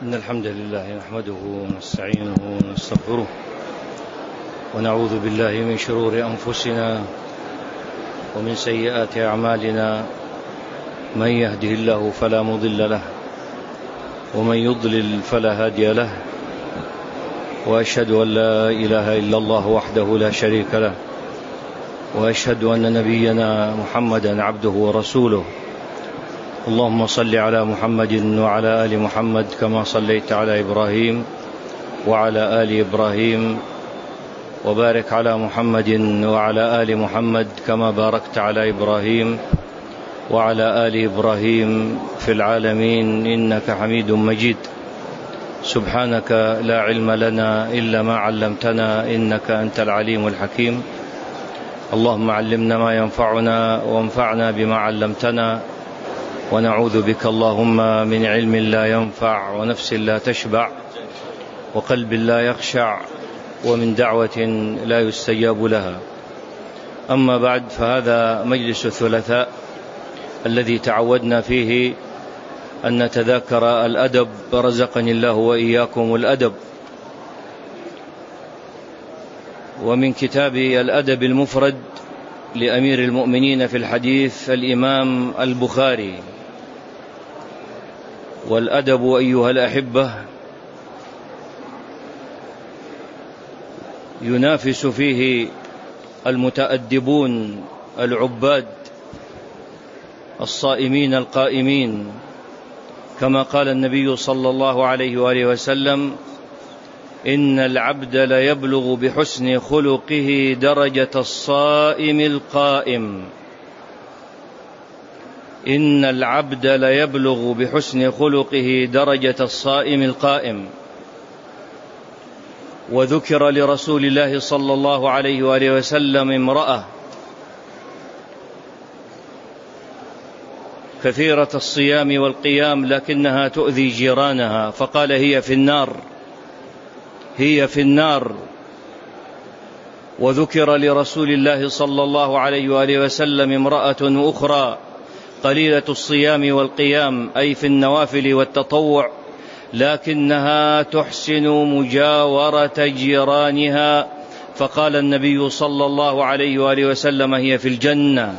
إن الحمد لله نحمده ونستعينه ونستغفره ونعوذ بالله من شرور أنفسنا ومن سيئات أعمالنا، من يهده الله فلا مضل له ومن يضلل فلا هادي له، وأشهد أن لا إله إلا الله وحده لا شريك له، وأشهد أن نبينا محمدا عبده ورسوله. اللهم صل على محمد وعلى آل محمد كما صليت على إبراهيم وعلى آل إبراهيم، وبارك على محمد وعلى آل محمد كما باركت على إبراهيم وعلى آل إبراهيم في العالمين إنك حميد مجيد. سبحانك لا علم لنا إلا ما علمتنا إنك أنت العليم الحكيم. اللهم علمنا ما ينفعنا وانفعنا بما علمتنا، ونعوذ بك اللهم من علم لا ينفع ونفس لا تشبع وقلب لا يخشع ومن دعوة لا يستجاب لها. أما بعد، فهذا مجلس الثلاثاء الذي تعودنا فيه أن نتذاكر الأدب، رزقني الله وإياكم الأدب. ومن كتاب الأدب المفرد لأمير المؤمنين في الحديث الإمام البخاري. والأدب أيها الأحبة ينافس فيه المتأدبون العباد الصائمين القائمين، كما قال النبي صلى الله عليه وآله وسلم: إن العبد ليبلغ بحسن خلقه درجة الصائم القائم. إن العبد ليبلغ بحسن خلقه درجة الصائم القائم. وذكر لرسول الله صلى الله عليه وآله وسلم امرأة كثيرة الصيام والقيام لكنها تؤذي جيرانها، فقال: هي في النار، هي في النار. وذكر لرسول الله صلى الله عليه وآله وسلم امرأة أخرى قليلة الصيام والقيام، أي في النوافل والتطوع، لكنها تحسن مجاورة جيرانها، فقال النبي صلى الله عليه وآله وسلم: هي في الجنة.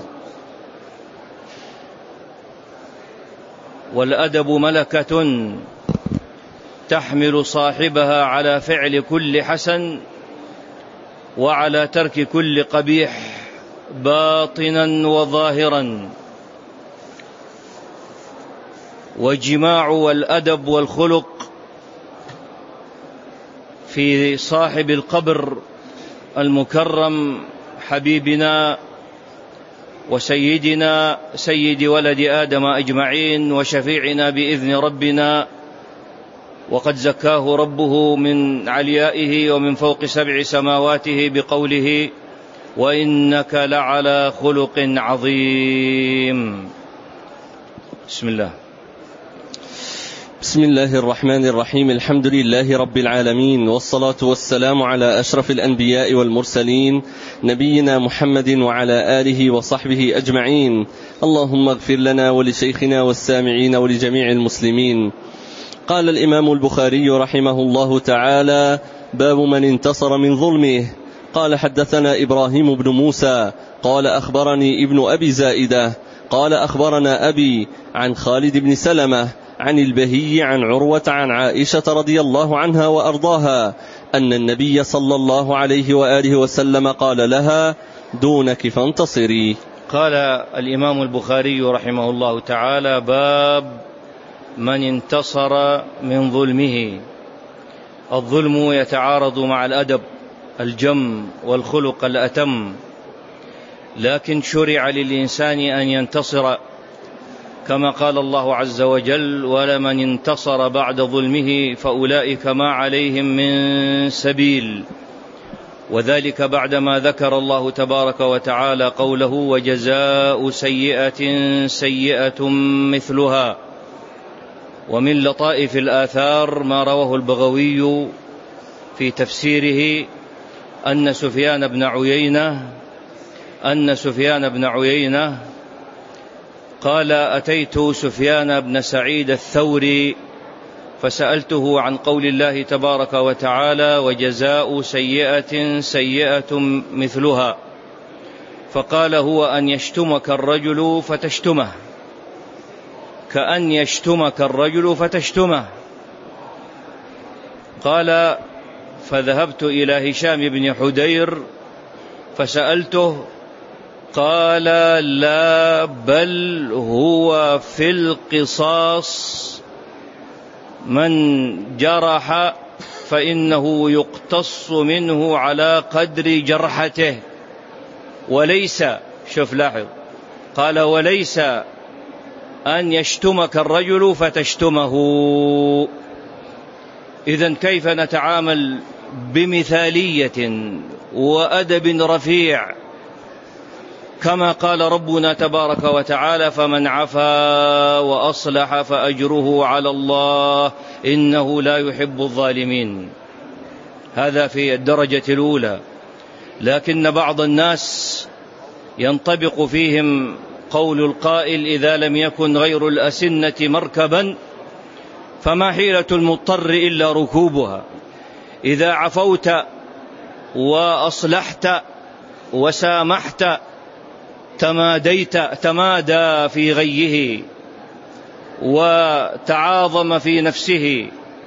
والأدب ملكة تحمل صاحبها على فعل كل حسن وعلى ترك كل قبيح باطنا وظاهرا. وجماع الأدب والخلق في صاحب القبر المكرم حبيبنا وسيدنا سيد ولد آدم أجمعين وشفيعنا بإذن ربنا، وقد زكاه ربه من عليائه ومن فوق 7 سماواته بقوله: وإنك لعلى خلق عظيم. بسم الله. بسم الله الرحمن الرحيم. الحمد لله رب العالمين، والصلاة والسلام على أشرف الأنبياء والمرسلين، نبينا محمد وعلى آله وصحبه أجمعين. اللهم اغفر لنا ولشيخنا والسامعين ولجميع المسلمين. قال الإمام البخاري رحمه الله تعالى: باب من انتصر من ظلمه. قال: حدثنا إبراهيم بن موسى قال: أخبرني ابن أبي زائدة قال: أخبرنا أبي عن خالد بن سلمة عن البهي عن عروة عن عائشة رضي الله عنها وأرضاها أن النبي صلى الله عليه وآله وسلم قال لها: دونك فانتصري. قال الإمام البخاري رحمه الله تعالى: باب من انتصر من ظلمه. الظلم يتعارض مع الأدب الجم والخلق الأتم، لكن شرع للإنسان أن ينتصر، كما قال الله عز وجل: ولمن انتصر بعد ظلمه فأولئك ما عليهم من سبيل. وذلك بعدما ذكر الله تبارك وتعالى قوله: وجزاء سيئة سيئة مثلها. ومن لطائف الآثار ما رواه البغوي في تفسيره أن سفيان بن عيينة قال: أتيت سفيان بن سعيد الثوري فسألته عن قول الله تبارك وتعالى: وجزاء سيئة سيئة مثلها، فقال: هو أن يشتمك الرجل فتشتمه، كأن يشتمك الرجل فتشتمه. قال: فذهبت إلى هشام بن حدير فسألته، قال: لا، بل هو في القصاص، من جرح فإنه يقتص منه على قدر جرحته، وليس، شوف لاحظ، قال: وليس أن يشتمك الرجل فتشتمه. إذن كيف نتعامل بمثالية وأدب رفيع كما قال ربنا تبارك وتعالى: فمن عفا وأصلح فأجره على الله إنه لا يحب الظالمين. هذا في الدرجة الأولى. لكن بعض الناس ينطبق فيهم قول القائل: إذا لم يكن غير الأسنة مركبا فما حيلة المضطر إلا ركوبها. إذا عفوت وأصلحت وسامحت تمادى في غيه وتعاظم في نفسه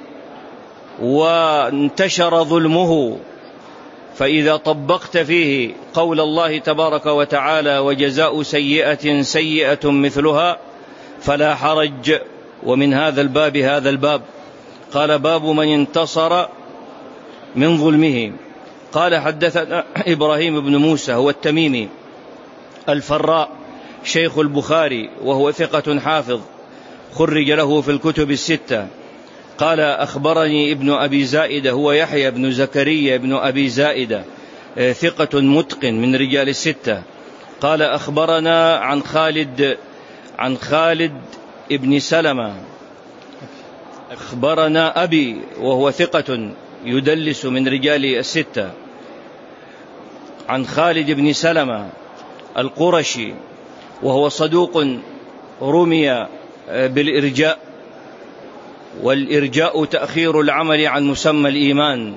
وانتشر ظلمه. فإذا طبقت فيه قول الله تبارك وتعالى: وجزاء سيئة سيئة مثلها، فلا حرج. ومن هذا الباب هذا الباب قال: باب من انتصر من ظلمه. قال: حدثنا إبراهيم بن موسى هو التميمي الفراء شيخ البخاري، وهو ثقة حافظ خرج له في الكتب الستة. قال: أخبرني ابن أبي زائدة هو يحيى بن زكريا بن أبي زائدة، ثقة متقن من رجال الستة. قال: أخبرنا عن خالد ابن سلمة، أخبرنا أبي وهو ثقة يدلس من رجال الستة، عن خالد بن سلمة القرشي، وهو صدوق رمي بالإرجاء، والإرجاء تأخير العمل عن مسمى الإيمان.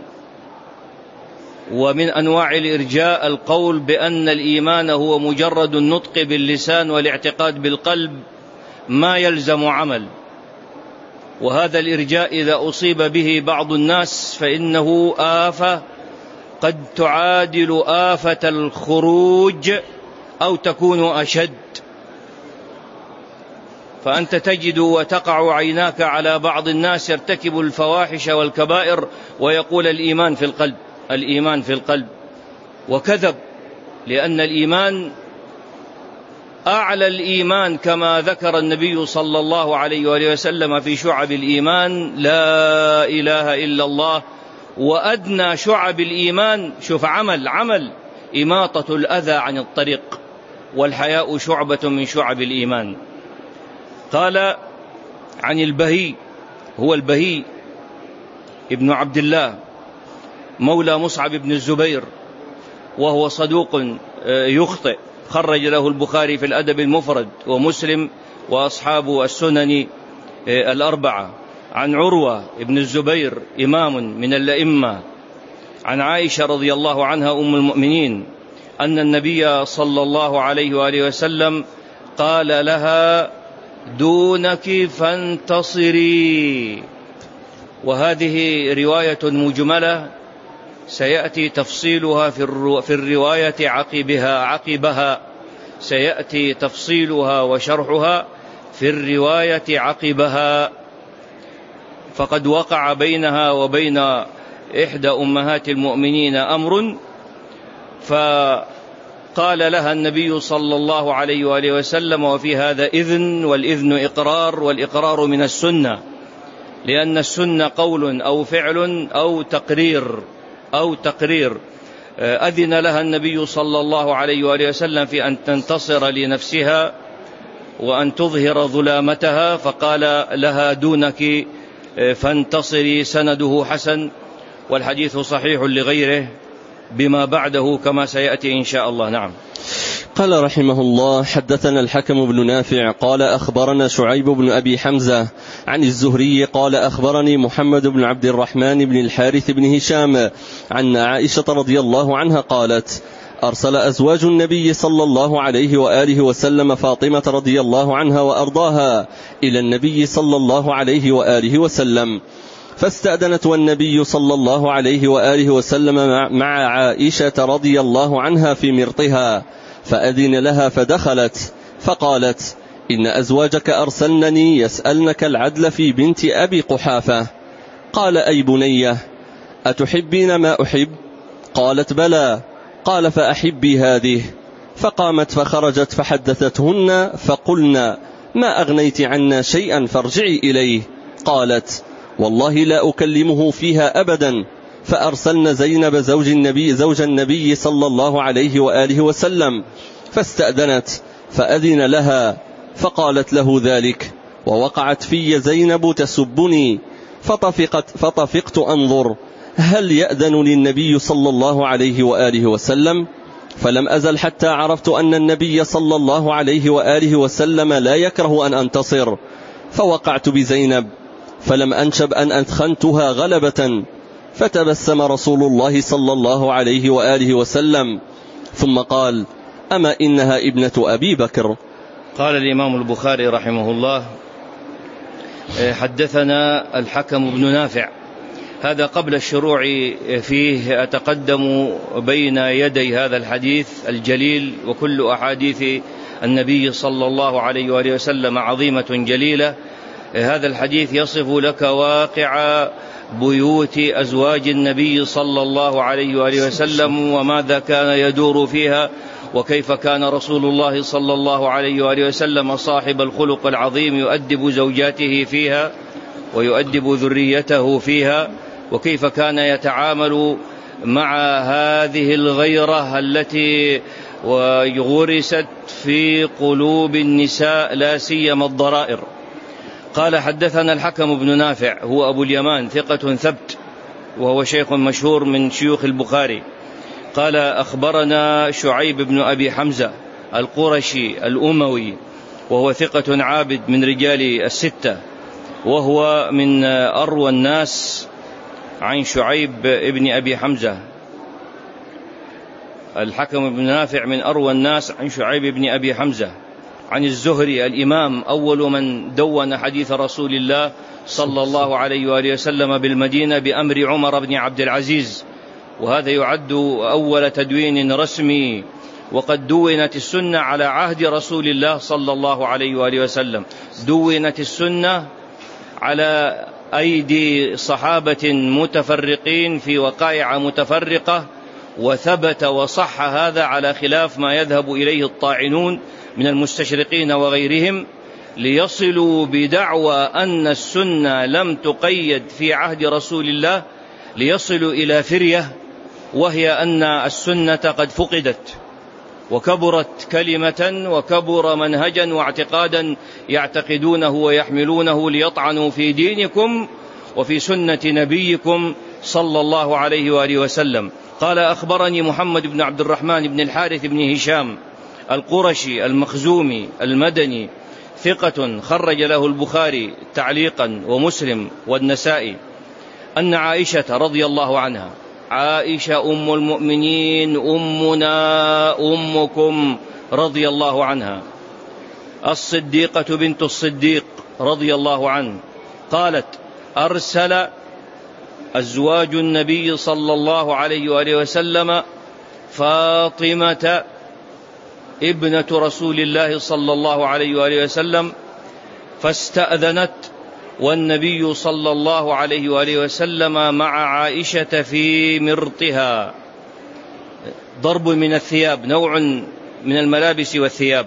ومن أنواع الإرجاء القول بأن الإيمان هو مجرد النطق باللسان والاعتقاد بالقلب ما يلزم عمل. وهذا الإرجاء إذا أصيب به بعض الناس فإنه آفة قد تعادل آفة الخروج أو تكون أشد. فأنت تجد وتقع عيناك على بعض الناس يرتكب الفواحش والكبائر ويقول: الإيمان في القلب، الإيمان في القلب، وكذب، لأن الإيمان أعلى الإيمان كما ذكر النبي صلى الله عليه وآله وسلم في شعب الإيمان: لا إله إلا الله. وأدنى شعب الإيمان، شوف، عمل إماطة الأذى عن الطريق، والحياء شعبة من شعب الإيمان. قال: عن البهي هو البهي ابن عبد الله مولى مصعب بن الزبير، وهو صدوق يخطئ، خرج له البخاري في الأدب المفرد ومسلم وأصحاب السنن الأربعة. عن عروة ابن الزبير إمام من الأئمة، عن عائشة رضي الله عنها أم المؤمنين أن النبي صلى الله عليه وآله وسلم قال لها: دونك فانتصري. وهذه رواية مجملة سيأتي تفصيلها في الرواية عقبها سيأتي تفصيلها وشرحها في الرواية عقبها. فقد وقع بينها وبين إحدى أمهات المؤمنين أمر، فقال لها النبي صلى الله عليه وآله وسلم: وفي هذا إذن، والإذن إقرار، والإقرار من السنة، لأن السنة قول أو فعل أو تقرير. أذن لها النبي صلى الله عليه وآله وسلم في أن تنتصر لنفسها وأن تظهر ظلامتها، فقال لها: دونك فانتصري. سنده حسن، والحديث صحيح لغيره بما بعده كما سيأتي إن شاء الله. نعم. قال رحمه الله: حدثنا الحكم بن نافع قال أخبرنا شعيب بن أبي حمزة عن الزهري قال أخبرني محمد بن عبد الرحمن بن الحارث بن هشام عن عائشة رضي الله عنها قالت: أرسل أزواج النبي صلى الله عليه وآله وسلم فاطمة رضي الله عنها وأرضاها إلى النبي صلى الله عليه وآله وسلم، فاستأذنت والنبي صلى الله عليه وآله وسلم مع عائشة رضي الله عنها في مرطها، فأذن لها فدخلت، فقالت: إن أزواجك أرسلنني يسألنك العدل في بنت أبي قحافة. قال: أي بنية، أتحبين ما أحب؟ قالت: بلى. قال: فأحبي هذه. فقامت فخرجت فحدثتهن فقلنا: ما أغنيت عنا شيئا فارجعي إليه. قالت: والله لا أكلمه فيها أبدا. فأرسلن زينب زوج النبي صلى الله عليه وآله وسلم، فاستأذنت فأذن لها، فقالت له ذلك، ووقعت في زينب تسبني، فطفقت أنظر هل يأذن للنبي صلى الله عليه وآله وسلم، فلم أزل حتى عرفت أن النبي صلى الله عليه وآله وسلم لا يكره أن أنتصر، فوقعت بزينب، فلم أنشب أن أدخنتها غلبة، فتبسم رسول الله صلى الله عليه وآله وسلم ثم قال: أما إنها ابنة أبي بكر. قال الإمام البخاري رحمه الله: حدثنا الحكم بن نافع. هذا قبل الشروع فيه أتقدم بين يدي هذا الحديث الجليل، وكل أحاديث النبي صلى الله عليه وآله وسلم عظيمة جليلة. هذا الحديث يصف لك واقع بيوت أزواج النبي صلى الله عليه وآله وسلم، وماذا كان يدور فيها، وكيف كان رسول الله صلى الله عليه وآله وسلم صاحب الخلق العظيم يؤدب زوجاته فيها ويؤدب ذريته فيها، وكيف كان يتعامل مع هذه الغيرة التي غرست في قلوب النساء لا سيما الضرائر. قال: حدثنا الحكم بن نافع هو أبو اليمان ثقة ثبت، وهو شيخ مشهور من شيوخ البخاري. قال: أخبرنا شعيب بن أبي حمزة القرشي الأموي، وهو ثقة عابد من رجال الستة، وهو من أروى الناس عن شعيب بن أبي حمزة. الحكم بن نافع من أروى الناس عن شعيب بن أبي حمزة عن الزهري الإمام، أول من دون حديث رسول الله صلى الله عليه وآله وسلم بالمدينة بأمر عمر بن عبد العزيز، وهذا يعد أول تدوين رسمي، وقد دونت السنة على عهد رسول الله صلى الله عليه وآله وسلم. دونت السنة على أيدي صحابة متفرقين في وقائع متفرقة، وثبت وصح هذا على خلاف ما يذهب إليه الطاعنون من المستشرقين وغيرهم، ليصلوا بدعوى أن السنة لم تقيد في عهد رسول الله، ليصلوا إلى فرية، وهي أن السنة قد فقدت وكبرت كلمة وكبر منهجا واعتقادا يعتقدونه ويحملونه ليطعنوا في دينكم وفي سنة نبيكم صلى الله عليه وآله وسلم. قال: أخبرني محمد بن عبد الرحمن بن الحارث بن هشام القرشي المخزومي المدني ثقة خرج له البخاري تعليقا ومسلم والنسائي، أن عائشة رضي الله عنها، عائشة أم المؤمنين أمنا أمكم رضي الله عنها، الصديقة بنت الصديق رضي الله عنه، قالت: أرسل أزواج النبي صلى الله عليه وآله وسلم فاطمة ابنة رسول الله صلى الله عليه وآله وسلم، فاستأذنت والنبي صلى الله عليه وآله وسلم مع عائشة في مرطها. ضرب من الثياب، نوع من الملابس والثياب.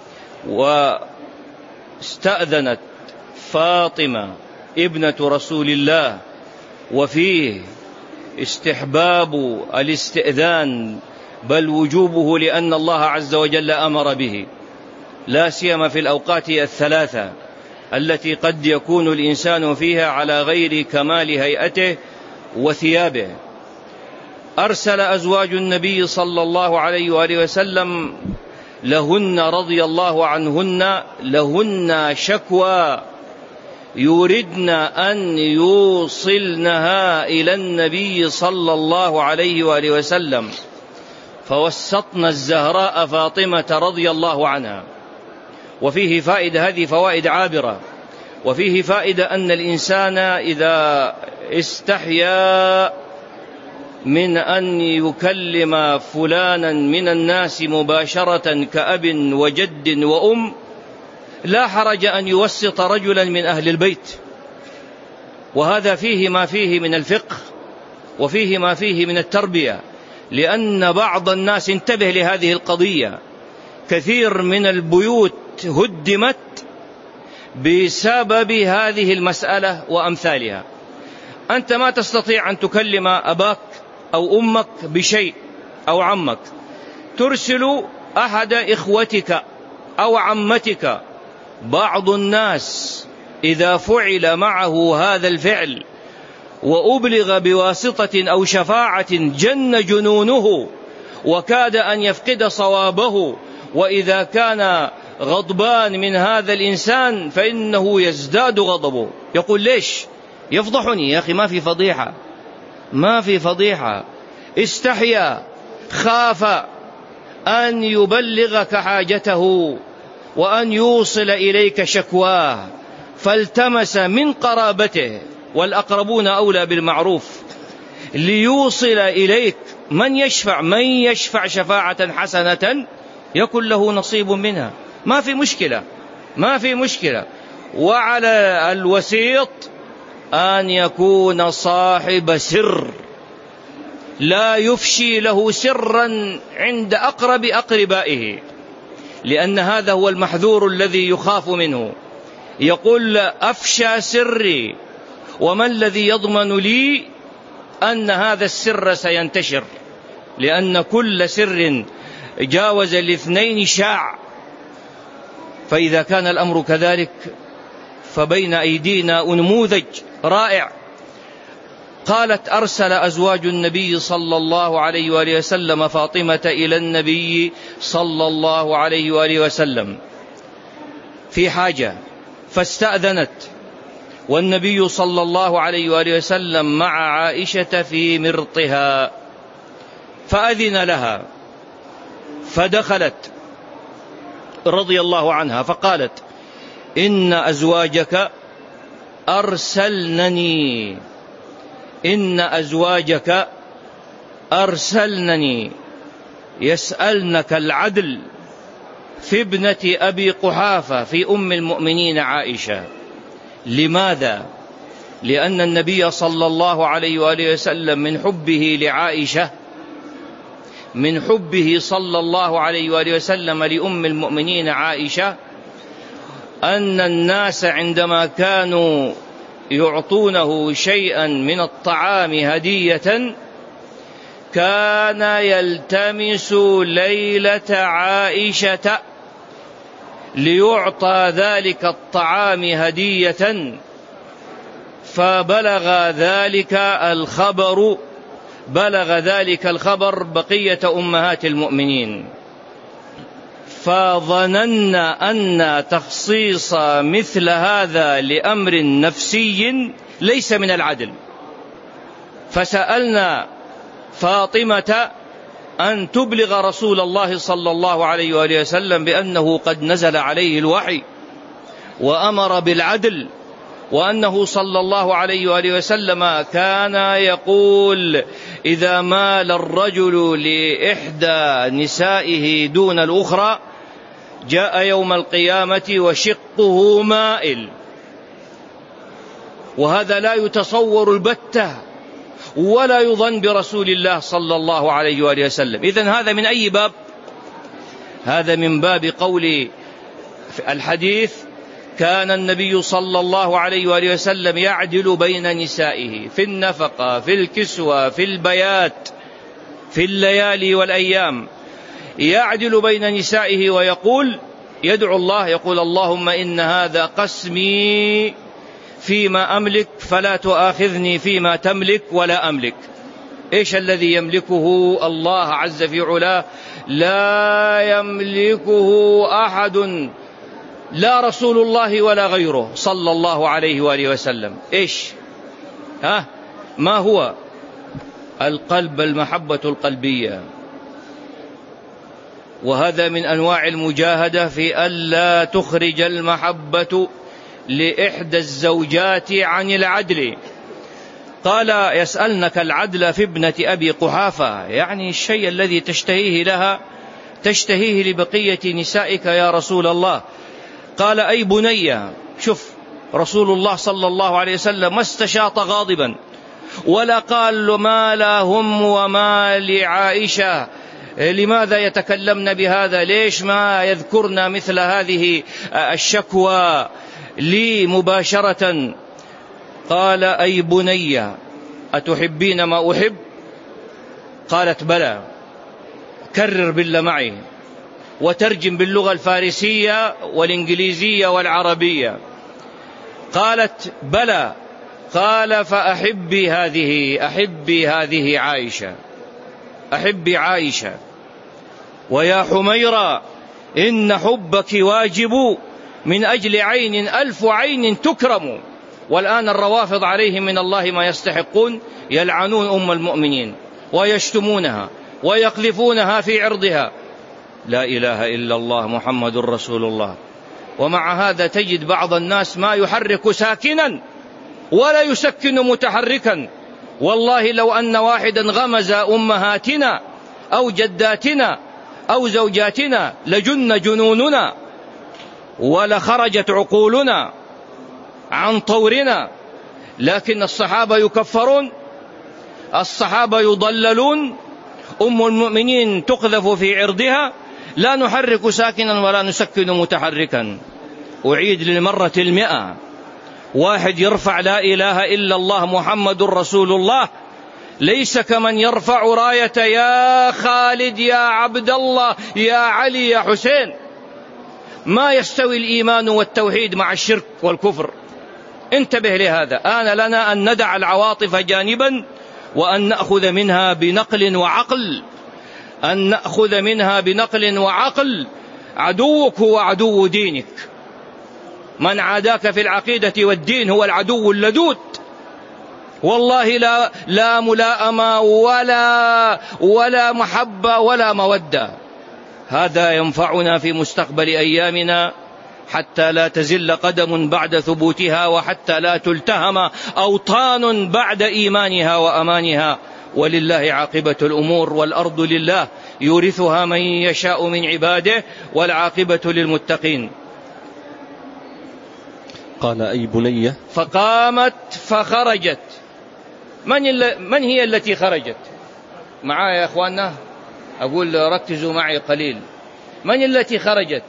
واستأذنت فاطمة ابنة رسول الله، وفيه استحباب الاستئذان بل وجوبه، لأن الله عز وجل أمر به، لا سيما في الأوقات الثلاثة التي قد يكون الإنسان فيها على غير كمال هيئته وثيابه. أرسل أزواج النبي صلى الله عليه وآله وسلم لهن رضي الله عنهن لهن شكوى يردن أن يوصلنها إلى النبي صلى الله عليه وآله وسلم، فوسطن الزهراء فاطمة رضي الله عنها. وفيه فائدة، هذه فوائد عابرة، وفيه فائدة أن الإنسان إذا استحيا من أن يكلم فلانا من الناس مباشرة كأب وجد وأم لا حرج أن يوسط رجلا من أهل البيت، وهذا فيه ما فيه من الفقه وفيه ما فيه من التربية، لأن بعض الناس انتبه لهذه القضية، كثير من البيوت هدمت بسبب هذه المسألة وأمثالها. أنت ما تستطيع أن تكلم أباك أو أمك بشيء أو عمك، ترسل أحد إخوتك أو عمتك. بعض الناس إذا فعل معه هذا الفعل وأبلغ بواسطة أو شفاعة جن جنونه وكاد أن يفقد صوابه، وإذا كان غضبان من هذا الإنسان فإنه يزداد غضبه، يقول ليش يفضحني يا أخي؟ ما في فضيحة، ما في فضيحة. استحيا، خاف أن يبلغك حاجته وأن يوصل إليك شكواه، فالتمس من قرابته، والأقربون أولى بالمعروف، ليوصل إليك من يشفع شفاعة حسنة يكن له نصيب منها. ما في مشكلة، ما في مشكلة. وعلى الوسيط أن يكون صاحب سر، لا يفشي له سرا عند أقرب أقربائه، لأن هذا هو المحذور الذي يخاف منه. يقول أفشى سري، وما الذي يضمن لي أن هذا السر سينتشر؟ لأن كل سر جاوز الاثنين شاع. فإذا كان الأمر كذلك فبين أيدينا نموذج رائع. قالت أرسل أزواج النبي صلى الله عليه وآله وسلم فاطمة إلى النبي صلى الله عليه وآله وسلم في حاجة، فاستأذنت، والنبي صلى الله عليه وآله وسلم مع عائشة في مرطها، فأذن لها فدخلت رضي الله عنها، فقالت إن أزواجك أرسلنني، إن أزواجك أرسلنني يسألنك العدل في ابنة أبي قحافة في أم المؤمنين عائشة. لماذا؟ لأن النبي صلى الله عليه وآله وسلم من حبه لعائشة، من حبه صلى الله عليه وآله وسلم لأم المؤمنين عائشة، أن الناس عندما كانوا يعطونه شيئا من الطعام هدية كان يلتمس ليلة عائشة ليعطى ذلك الطعام هدية، فبلغ ذلك الخبر بقية أمهات المؤمنين، فظننا أن تخصيص مثل هذا لأمر نفسي ليس من العدل، فسألنا فاطمة أن تبلغ رسول الله صلى الله عليه وآله وسلم بأنه قد نزل عليه الوحي وأمر بالعدل، وأنه صلى الله عليه وآله وسلم كان يقول إذا مال الرجل لإحدى نسائه دون الأخرى جاء يوم القيامة وشقه مائل، وهذا لا يتصور البتة ولا يظن برسول الله صلى الله عليه وآله وسلم. إذن هذا من أي باب؟ هذا من باب قول الحديث كان النبي صلى الله عليه وآله وسلم يعدل بين نسائه في النفقة، في الكسوة، في البيات، في الليالي والأيام، يعدل بين نسائه ويقول يدعو الله، يقول اللهم إن هذا قسمي فيما أملك فلا تؤاخذني فيما تملك ولا أملك. إيش الذي يملكه الله عز في علاه؟ لا يملكه أحد، لا رسول الله ولا غيره صلى الله عليه وآله وسلم. إيش؟ ما هو؟ القلب، المحبة القلبية. وهذا من أنواع المجاهدة في ألا تخرج المحبة لإحدى الزوجات عن العدل. قال: يسألنك العدل في ابنة أبي قحافة، يعني الشيء الذي تشتهيه لها تشتهيه لبقية نسائك يا رسول الله. قال: أي بني. شوف رسول الله صلى الله عليه وسلم ما استشاط غاضبا ولا قال ما لهم وما لعائشة، لماذا يتكلمن بهذا، ليش ما يذكرنا مثل هذه الشكوى لي مباشرة. قال: أي بني أتحبين ما أحب؟ قالت: بلى. كرر بالله معي وترجم باللغة الفارسية والإنجليزية والعربية. قالت: بلى. قال: فأحبي هذه عائشة، أحبي عائشة. ويا حميرة إن حبك واجب، من أجل عين 1000 عين تكرم. والآن الروافض عليهم من الله ما يستحقون، يلعنون أم المؤمنين ويشتمونها ويقذفونها في عرضها. لا إله إلا الله محمد رسول الله. ومع هذا تجد بعض الناس ما يحرك ساكنا ولا يسكن متحركا. والله لو أن واحدا غمز أمهاتنا أو جداتنا أو زوجاتنا لجن جنوننا ولخرجت عقولنا عن طورنا. لكن الصحابة يكفرون، الصحابة يضللون، أم المؤمنين تقذف في عرضها، لا نحرك ساكنا ولا نسكن متحركا. أعيد للمرة 100، واحد يرفع لا إله إلا الله محمد رسول الله ليس كمن يرفع راية يا خالد يا عبد الله يا علي يا حسين. ما يستوي الإيمان والتوحيد مع الشرك والكفر. انتبه لهذا. آن لنا أن ندع العواطف جانبا وأن نأخذ منها بنقل وعقل، أن نأخذ منها بنقل وعقل. عدوك هو عدو دينك، من عاداك في العقيدة والدين هو العدو اللدود. والله لا ملائمة ولا محبة ولا مودة. هذا ينفعنا في مستقبل أيامنا حتى لا تزل قدم بعد ثبوتها، وحتى لا تلتهم أوطان بعد إيمانها وأمانها. ولله عاقبة الأمور، والأرض لله يورثها من يشاء من عباده، والعاقبة للمتقين. قال: أي بنية. فقامت فخرجت. من هي التي خرجت؟ معايا يا أخواننا، أقول ركزوا معي قليل. من التي خرجت؟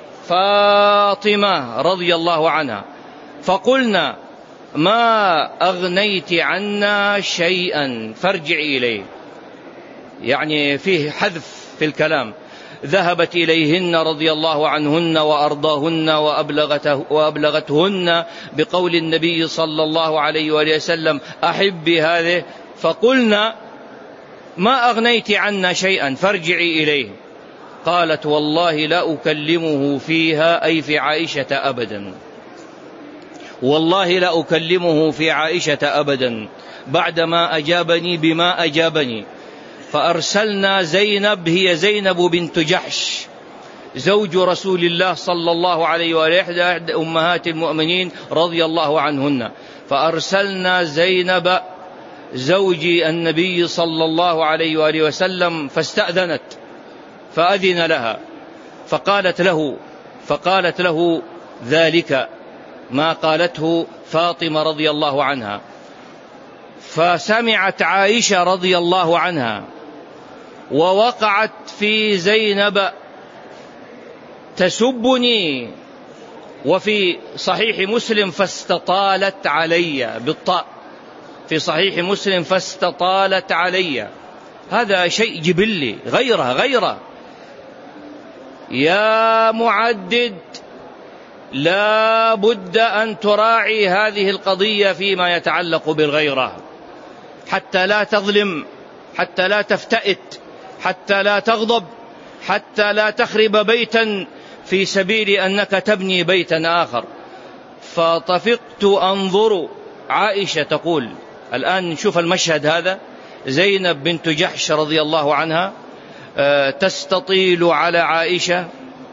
فاطمة رضي الله عنها. فقلنا: ما أغنيت عنا شيئا فارجعي إليه، يعني فيه حذف في الكلام. ذهبت إليهن رضي الله عنهن وأرضاهن وأبلغتهن بقول النبي صلى الله عليه وآله وسلم: أحبي هذه. فقلنا: ما أغنيت عنا شيئا فارجعي إليه. قالت: والله لا أكلمه فيها، أي في عائشة أبدا، والله لا أكلمه في عائشة أبدا بعدما أجابني بما أجابني. فأرسلنا زينب، هي زينب بنت جحش زوج رسول الله صلى الله عليه وآله، إحدى أمهات المؤمنين رضي الله عنهن. فأرسلنا زينب زوج النبي صلى الله عليه وآله وسلم، فاستأذنت فأذن لها، فقالت له ذلك ما قالته فاطمة رضي الله عنها. فسمعت عائشة رضي الله عنها ووقعت في زينب تسبني. وفي صحيح مسلم: فاستطالت علي، بالطاء في صحيح مسلم: فاستطالت علي. هذا شيء جبلي، غيره. يا معدد، لا بد أن تراعي هذه القضية فيما يتعلق بالغيرة، حتى لا تظلم حتى لا تفتئت، حتى لا تغضب، حتى لا تخرب بيتا في سبيل أنك تبني بيتا آخر. فطفقت أنظر. عائشة تقول، الآن نشوف المشهد هذا، زينب بنت جحش رضي الله عنها تستطيل على عائشة،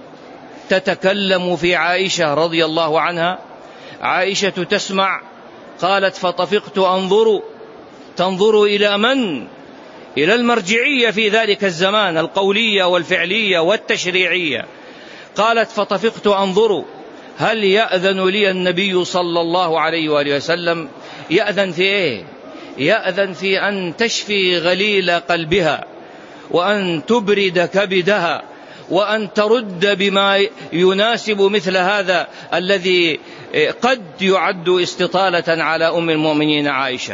تتكلم في عائشة رضي الله عنها، عائشة تسمع. قالت فطفقت أنظر. تنظر إلى من؟ إلى المرجعية في ذلك الزمان، القولية والفعلية والتشريعية. قالت فطفقت أنظر هل يأذن لي النبي صلى الله عليه وآله وسلم. يأذن في إيه؟ يأذن في أن تشفي غليل قلبها، وأن تبرد كبدها، وأن ترد بما يناسب مثل هذا الذي قد يعد استطالة على أم المؤمنين عائشة.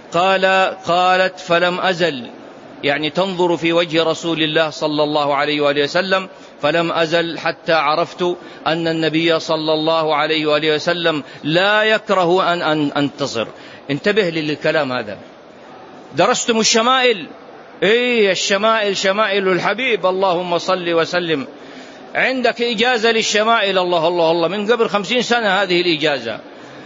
قالت فلم أزل، يعني تنظر في وجه رسول الله صلى الله عليه وآله وسلم، فلم أزل حتى عرفت أن النبي صلى الله عليه وآله وسلم لا يكره أن أنتصر. انتبه للكلام هذا. درستم الشمائل؟ إيه الشمائل؟ شمائل الحبيب اللهم صل وسلم. عندك إجازة للشمائل، الله الله الله، من قبل 50 سنة هذه الإجازة.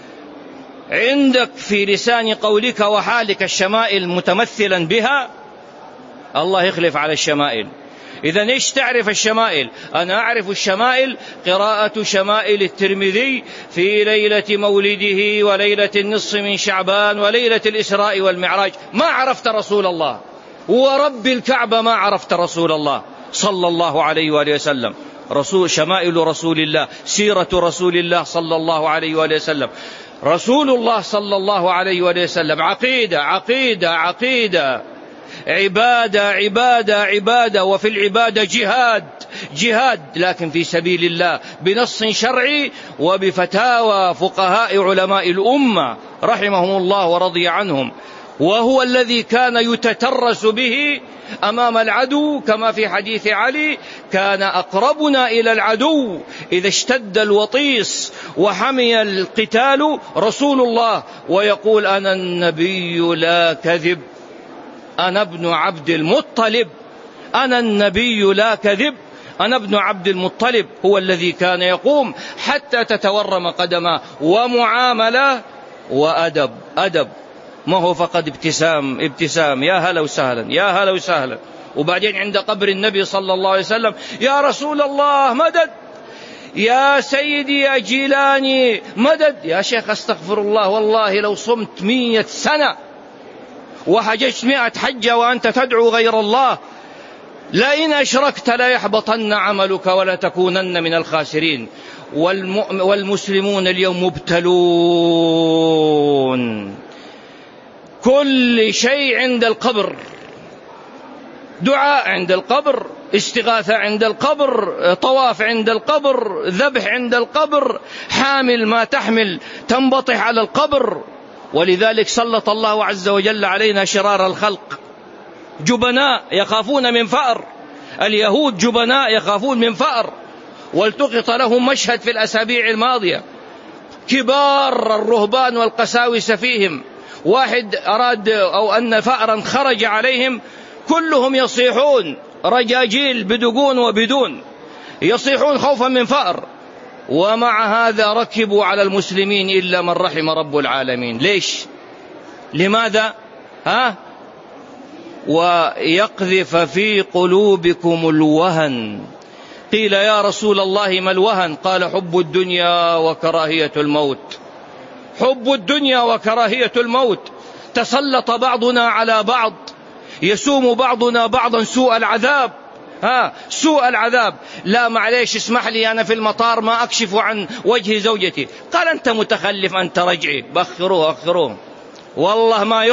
عندك في لسان قولك وحالك الشمائل متمثلا بها، الله يخلف على الشمائل. إذن إيش تعرف الشمائل؟ أنا أعرف الشمائل قراءة شمائل الترمذي في ليلة مولده وليلة النصف من شعبان وليلة الإسراء والمعراج. ما عرفت رسول الله، ورب الكعبة ما عرفت رسول الله صلى الله عليه وآله وسلم. شمائل رسول الله، سيرة رسول الله صلى الله عليه وآله وسلم. رسول الله صلى الله عليه وآله وسلم عقيدة عقيدة عقيدة، عبادة عبادة عبادة، وفي العبادة جهاد جهاد، لكن في سبيل الله بنص شرعي وبفتاوى فقهاء علماء الأمة رحمهم الله ورضي عنهم. وهو الذي كان يتترس به أمام العدو، كما في حديث علي: كان أقربنا إلى العدو إذا اشتد الوطيس وحمي القتال رسول الله، ويقول: أنا النبي لا كذب، أنا ابن عبد المطلب، أنا النبي لا كذب، أنا ابن عبد المطلب. هو الذي كان يقوم حتى تتورم قدمه، ومعاملة وأدب. أدب، ما هو فقط ابتسام يا هلا وسهلا يا هلا وسهلا. وبعدين عند قبر النبي صلى الله عليه وسلم: يا رسول الله مدد، يا سيدي يا جيلاني مدد. يا شيخ استغفر الله، والله لو صمت 100 سنة وحججت 100 حجة وأنت تدعو غير الله، لئن أشركت لا يحبطن عملك ولا تكونن من الخاسرين. والمسلمون اليوم مبتلون، كل شيء عند القبر، دعاء عند القبر، استغاثة عند القبر، طواف عند القبر، ذبح عند القبر، حامل ما تحمل تنبطح على القبر. ولذلك سلط الله عز وجل علينا شرار الخلق، جبناء يخافون من فأر. اليهود جبناء يخافون من فأر، والتقط لهم مشهد في الأسابيع الماضية: كبار الرهبان والقساوسة فيهم، واحد أراد أو أن فأرا خرج عليهم، كلهم يصيحون، رجاجيل بدقون وبدون، يصيحون خوفا من فأر. ومع هذا ركبوا على المسلمين إلا من رحم رب العالمين. ليش؟ لماذا؟ ويقذف في قلوبكم الوهن. قيل: يا رسول الله ما الوهن؟ قال: حب الدنيا وكراهية الموت. حب الدنيا وكراهية الموت. تسلط بعضنا على بعض، يسوم بعضنا بعضا سوء العذاب. سوء العذاب. لا معليش اسمح لي، أنا في المطار ما أكشف عن وجه زوجتي. قال: أنت متخلف، أنت رجعي. أخروه والله ما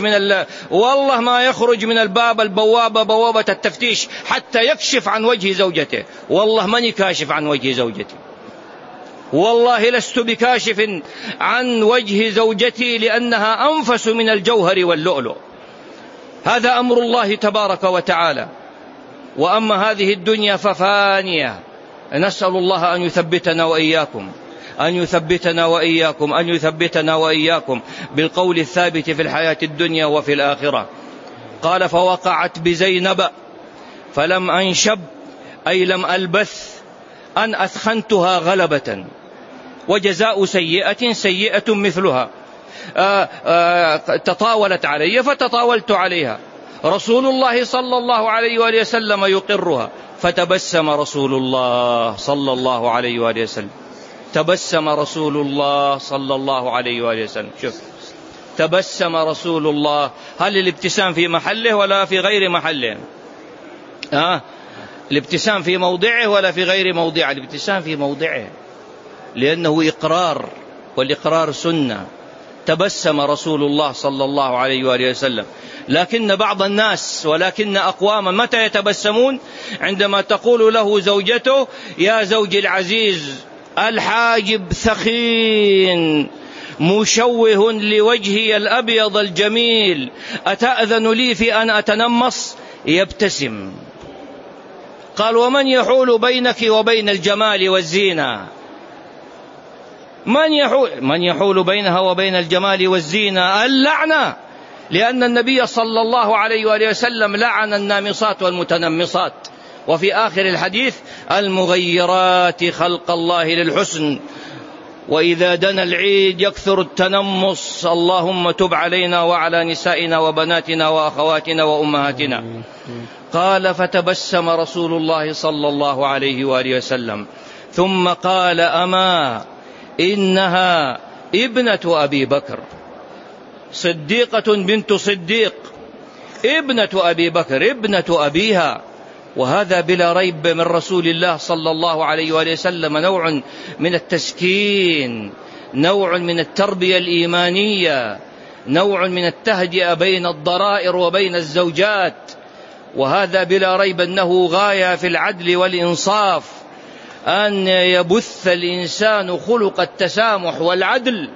يخرج من الباب، البوابة بوابة التفتيش، حتى يكشف عن وجه زوجته. والله ماني كاشف عن وجه زوجتي، والله لست بكاشف عن وجه زوجتي، لأنها أنفس من الجوهر واللؤلؤ. هذا أمر الله تبارك وتعالى. وأما هذه الدنيا ففانية. نسأل الله أن يثبتنا وإياكم، أن يثبتنا وإياكم، أن يثبتنا وإياكم بالقول الثابت في الحياة الدنيا وفي الآخرة. قال فوقعت بزينب فلم أنشب أي لم ألبث أن أثخنتها غلبة، وجزاء سيئة سيئة مثلها. تطاولت علي فتطاولت عليها، رسول الله صلى الله عليه وآله وسلم يقرها، فتبسم رسول الله صلى الله عليه وآله وسلم، تبسم رسول الله صلى الله عليه وآله وسلم. شوف، تبسم رسول الله. هل الابتسام في محله ولا في غير محله؟ الابتسام في موضعه ولا في غير موضعه؟ الابتسام في موضعه، لأنه إقرار، والإقرار سنة. تبسم رسول الله صلى الله عليه وآله وسلم. لكن بعض الناس، ولكن أقواما متى يتبسمون؟ عندما تقول له زوجته: يا زوجي العزيز، الحاجب ثخين مشوه لوجهي الأبيض الجميل، أتأذن لي في أن أتنمص؟ يبتسم. قال: ومن يحول بينك وبين الجمال والزينة؟ من يحول بينها وبين الجمال والزينة؟ اللعنة، لأن النبي صلى الله عليه وآله وسلم لعن النامصات والمتنمصات. وفي آخر الحديث: المغيرات خلق الله للحسن، وإذا دنا العيد يكثر التنمص، اللهم تب علينا وعلى نسائنا وبناتنا وأخواتنا وأمهاتنا. قال: فتبسم رسول الله صلى الله عليه وآله وسلم، ثم قال: أما إنها ابنة أبي بكر، صديقة بنت صديق، ابنة أبي بكر، ابنة أبيها. وهذا بلا ريب من رسول الله صلى الله عليه وآله وسلم نوع من التسكين، نوع من التربية الإيمانية، نوع من التهدئة بين الضرائر وبين الزوجات. وهذا بلا ريب أنه غاية في العدل والإنصاف، أن يبث الإنسان خلق التسامح والعدل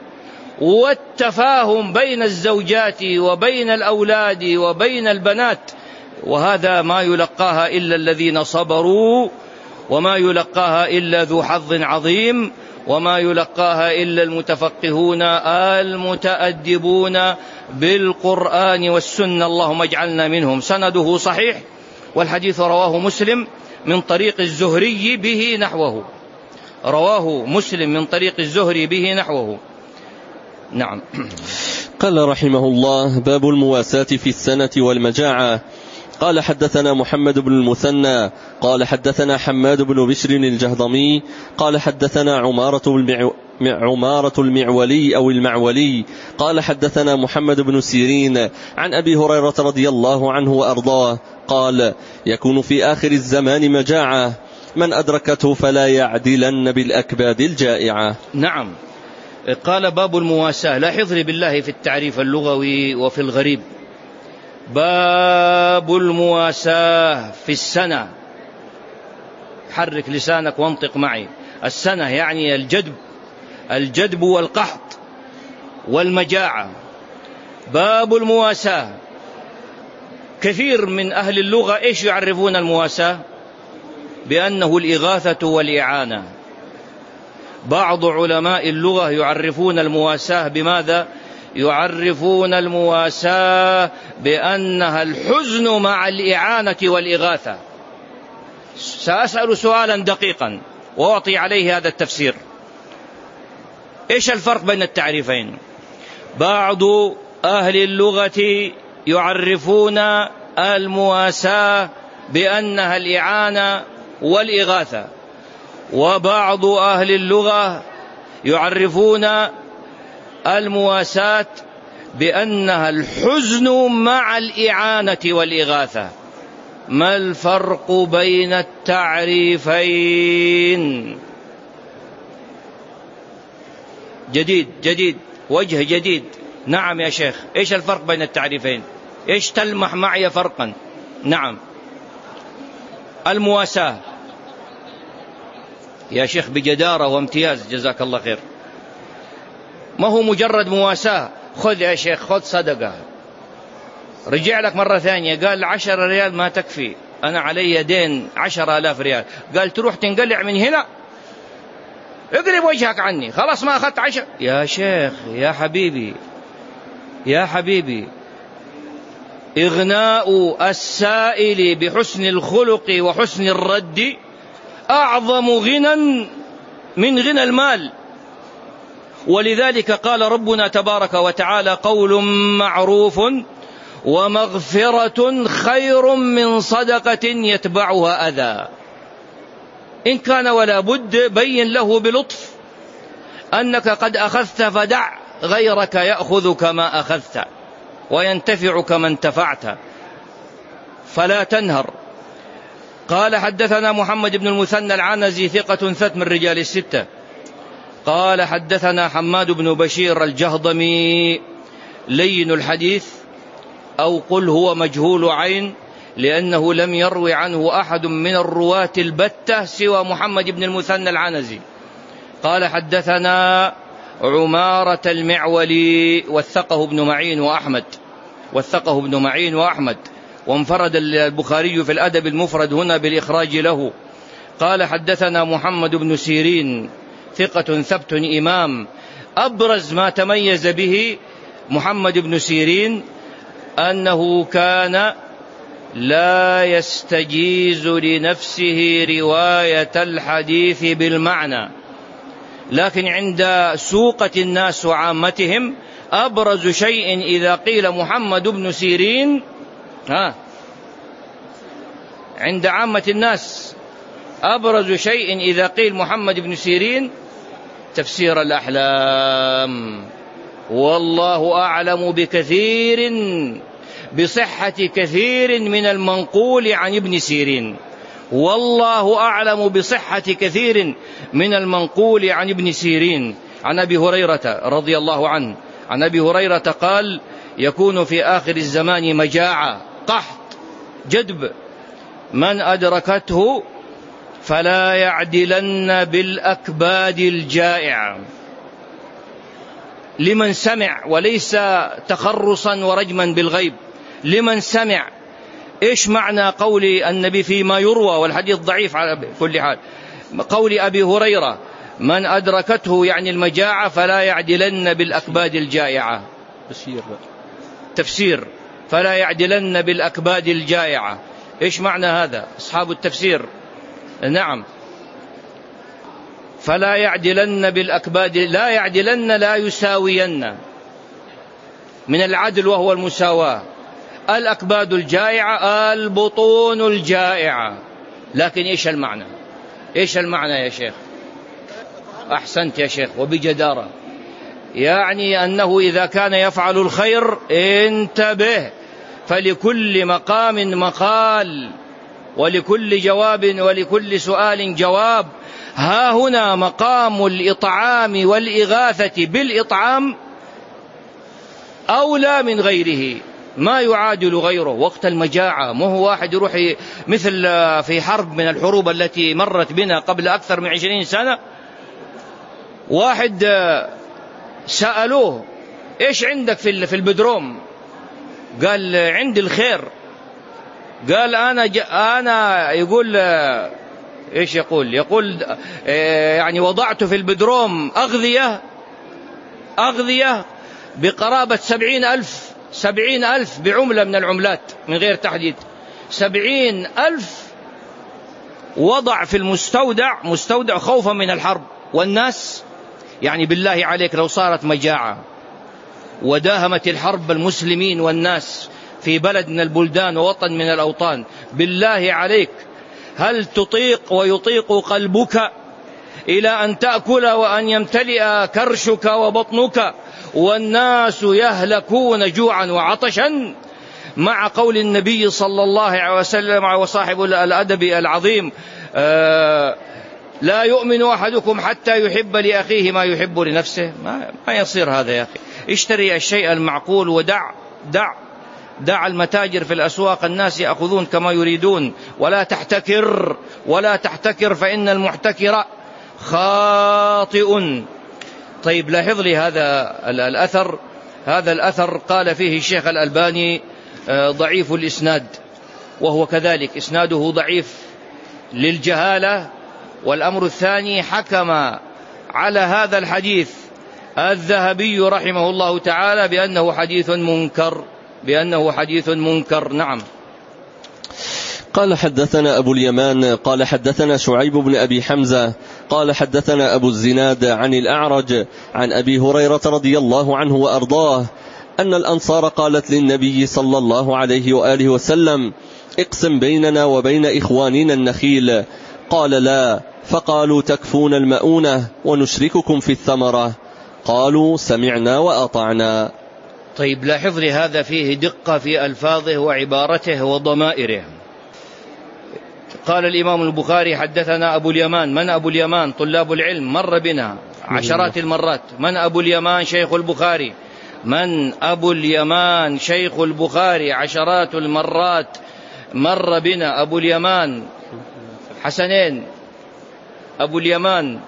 والتفاهم بين الزوجات وبين الأولاد وبين البنات. وهذا ما يلقاها إلا الذين صبروا، وما يلقاها إلا ذو حظ عظيم، وما يلقاها إلا المتفقهون المتأدبون بالقرآن والسنة، اللهم اجعلنا منهم. سنده صحيح، والحديث رواه مسلم من طريق الزهري به نحوه، رواه مسلم من طريق الزهري به نحوه. نعم. قال رحمه الله: باب المواساة في السنة والمجاعة. قال: حدثنا محمد بن المثنى قال حدثنا حماد بن بشر الجهضمي قال حدثنا عمارة المعولي أو المعولي قال حدثنا محمد بن سيرين عن أبي هريرة رضي الله عنه وأرضاه قال: يكون في آخر الزمان مجاعة، من أدركته فلا يعدلن بالأكباد الجائعة. نعم. قال: باب المواساة. لاحظ لي بالله في التعريف اللغوي وفي الغريب. باب المواساة في السنة، حرك لسانك وانطق معي. السنة يعني الجدب والقحط والمجاعة. باب المواساة. كثير من أهل اللغة إيش يعرفون المواساة؟ بأنه الإغاثة والإعانة. بعض علماء اللغة يعرفون المواساة بماذا؟ يعرفون المواساة بأنها الحزن مع الإعانة والإغاثة. سأسأل سؤالا دقيقا وأعطي عليه هذا التفسير. إيش الفرق بين التعريفين؟ بعض أهل اللغة يعرفون المواساة بأنها الإعانة والإغاثة، وبعض أهل اللغة يعرفون المواساة بأنها الحزن مع الإعانة والإغاثة. ما الفرق بين التعريفين؟ جديد، وجه جديد. نعم يا شيخ، إيش الفرق بين التعريفين؟ إيش تلمح معي فرقا؟ نعم. المواساة يا شيخ بجدارة وامتياز، جزاك الله خير. ما هو مجرد مواساة، خذ يا شيخ، خذ صدقة. رجع لك مرة ثانية قال 10 ريال ما تكفي، أنا علي دين 10,000 ريال. قال تروح تنقلع من هنا، اقلب وجهك عني، خلاص ما أخذت 10. يا شيخ، يا حبيبي، إغناء السائل بحسن الخلق وحسن الرد أعظم غنى من غنى المال. ولذلك قال ربنا تبارك وتعالى: قول معروف ومغفرة خير من صدقة يتبعها أذى. إن كان ولا بد بين له بلطف أنك قد أخذت فدع غيرك يأخذ كما أخذت وينتفع كما انتفعت، فلا تنهر. قال: حدثنا محمد بن المثنى العنزي ثقة ثبت من رجال الستة. قال: حدثنا حماد بن بشير الجهضمي لين الحديث، أو قل هو مجهول عين، لأنه لم يروي عنه أحد من الرواة البتة سوى محمد بن المثنى العنزي. قال: حدثنا عمارة المعولي وثقه ابن معين وأحمد، وانفرد البخاري في الأدب المفرد هنا بالإخراج له. قال: حدثنا محمد بن سيرين ثقة ثبت إمام. أبرز ما تميز به محمد بن سيرين أنه كان لا يستجيز لنفسه رواية الحديث بالمعنى، لكن عند سوقة الناس وعامتهم أبرز شيء إذا قيل محمد بن سيرين عند عامة الناس أبرز شيء إذا قيل محمد بن سيرين تفسير الأحلام. والله أعلم بصحة كثير من المنقول عن ابن سيرين. والله أعلم بصحة كثير من المنقول عن ابن سيرين. عن أبي هريرة رضي الله عنه، عن أبي هريرة قال: يكون في آخر الزمان مجاعة، قحط، جدب، من أدركته فلا يعدلن بالأكباد الجائع. لمن سمع، وليس تخرصا ورجما بالغيب، لمن سمع. إيش معنى قول النبي فيما يروى والحديث ضعيف على كل حال؟ قول أبي هريرة: من أدركته يعني المجاعة فلا يعدلن بالأكباد الجائعة. تفسير فلا يعدلن بالأكباد الجائعة. إيش معنى هذا أصحاب التفسير؟ نعم، فلا يعدلن بالأكباد، لا يعدلن لا يساوين، من العدل وهو المساواة. الأكباد الجائعة البطون الجائعة. لكن إيش المعنى؟ إيش المعنى يا شيخ؟ أحسنت يا شيخ وبجدارة. يعني أنه إذا كان يفعل الخير انتبه، فلكل مقام مقال، ولكل جواب ولكل سؤال جواب. ها هنا مقام الإطعام والإغاثة بالإطعام أولى من غيره، ما يعادل غيره وقت المجاعة. ما هو واحد يروح مثل في حرب من الحروب التي مرت بنا قبل أكثر من 20 سنة، واحد سألوه: إيش عندك في البدروم؟ قال: عندي الخير. قال: أنا يقول إيش يقول يعني وضعت في البدروم أغذية بقرابة 70,000 بعملة من العملات من غير تحديد. 70,000 وضع في مستودع خوفا من الحرب. والناس يعني بالله عليك لو صارت مجاعة وداهمت الحرب المسلمين والناس في بلد من البلدان ووطن من الأوطان، بالله عليك هل تطيق ويطيق قلبك إلى أن تأكل وأن يمتلئ كرشك وبطنك والناس يهلكون جوعا وعطشا؟ مع قول النبي صلى الله عليه وسلم وصاحب الأدب العظيم: لا يؤمن أحدكم حتى يحب لأخيه ما يحب لنفسه. ما يصير هذا يا أخي. اشتري الشيء المعقول ودع المتاجر في الأسواق، الناس يأخذون كما يريدون. ولا تحتكر فإن المحتكر خاطئ. طيب لاحظ لي هذا الأثر قال فيه الشيخ الألباني ضعيف الإسناد، وهو كذلك، إسناده ضعيف للجهالة. والأمر الثاني، حكم على هذا الحديث الذهبي رحمه الله تعالى بأنه حديث منكر. بأنه حديث منكر. نعم. قال حدثنا أبو اليمان قال حدثنا شعيب بن أبي حمزة قال حدثنا أبو الزناد عن الأعرج عن أبي هريرة رضي الله عنه وأرضاه أن الأنصار قالت للنبي صلى الله عليه وآله وسلم: اقسم بيننا وبين إخواننا النخيل. قال: لا. فقالوا: تكفون المؤونة ونشرككم في الثمرة. قالوا: سمعنا وأطعنا. طيب، لاحظ لي هذا فيه دقة في ألفاظه وعبارته وضمائره. قال الإمام البخاري: حدثنا أبو اليمان. من أبو اليمان؟ طلاب العلم مر بنا عشرات المرات. من أبو اليمان؟ شيخ البخاري. من أبو اليمان؟ شيخ البخاري، عشرات المرات مر بنا أبو اليمان. حسنين. أبو اليمان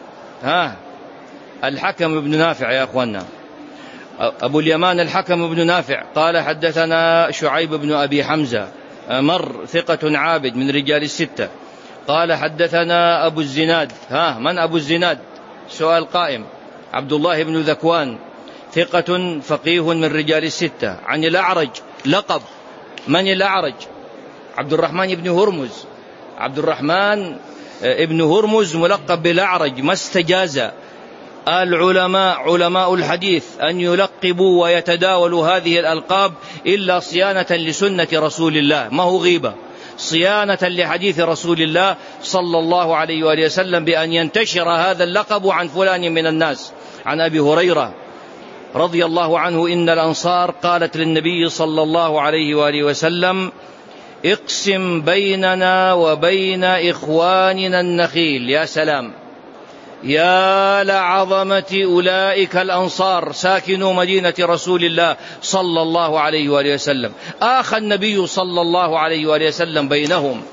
الحكم بن نافع يا أخوانا. أبو اليمان الحكم بن نافع قال: حدثنا شعيب بن أبي حمزة، مر، ثقة عابد من رجال الستة. قال: حدثنا أبو الزناد. من أبو الزناد؟ سؤال قائم. عبد الله بن ذكوان، ثقة فقيه من رجال الستة. عن الأعرج، لقب. من الأعرج؟ عبد الرحمن بن هرمز. عبد الرحمن ابن هرمز ملقب بالأعرج. ما استجاز العلماء، علماء الحديث، أن يلقبوا ويتداولوا هذه الألقاب إلا صيانة لسنة رسول الله، ما هو غيبة، صيانة لحديث رسول الله صلى الله عليه وآله وسلم، بأن ينتشر هذا اللقب عن فلان من الناس. عن أبي هريرة رضي الله عنه إن الأنصار قالت للنبي صلى الله عليه وآله وسلم: اقسم بيننا وبين إخواننا النخيل. يا سلام، يا لعظمة أولئك الأنصار ساكنوا مدينة رسول الله صلى الله عليه وآله وسلم. آخى النبي صلى الله عليه وآله وسلم بينهم،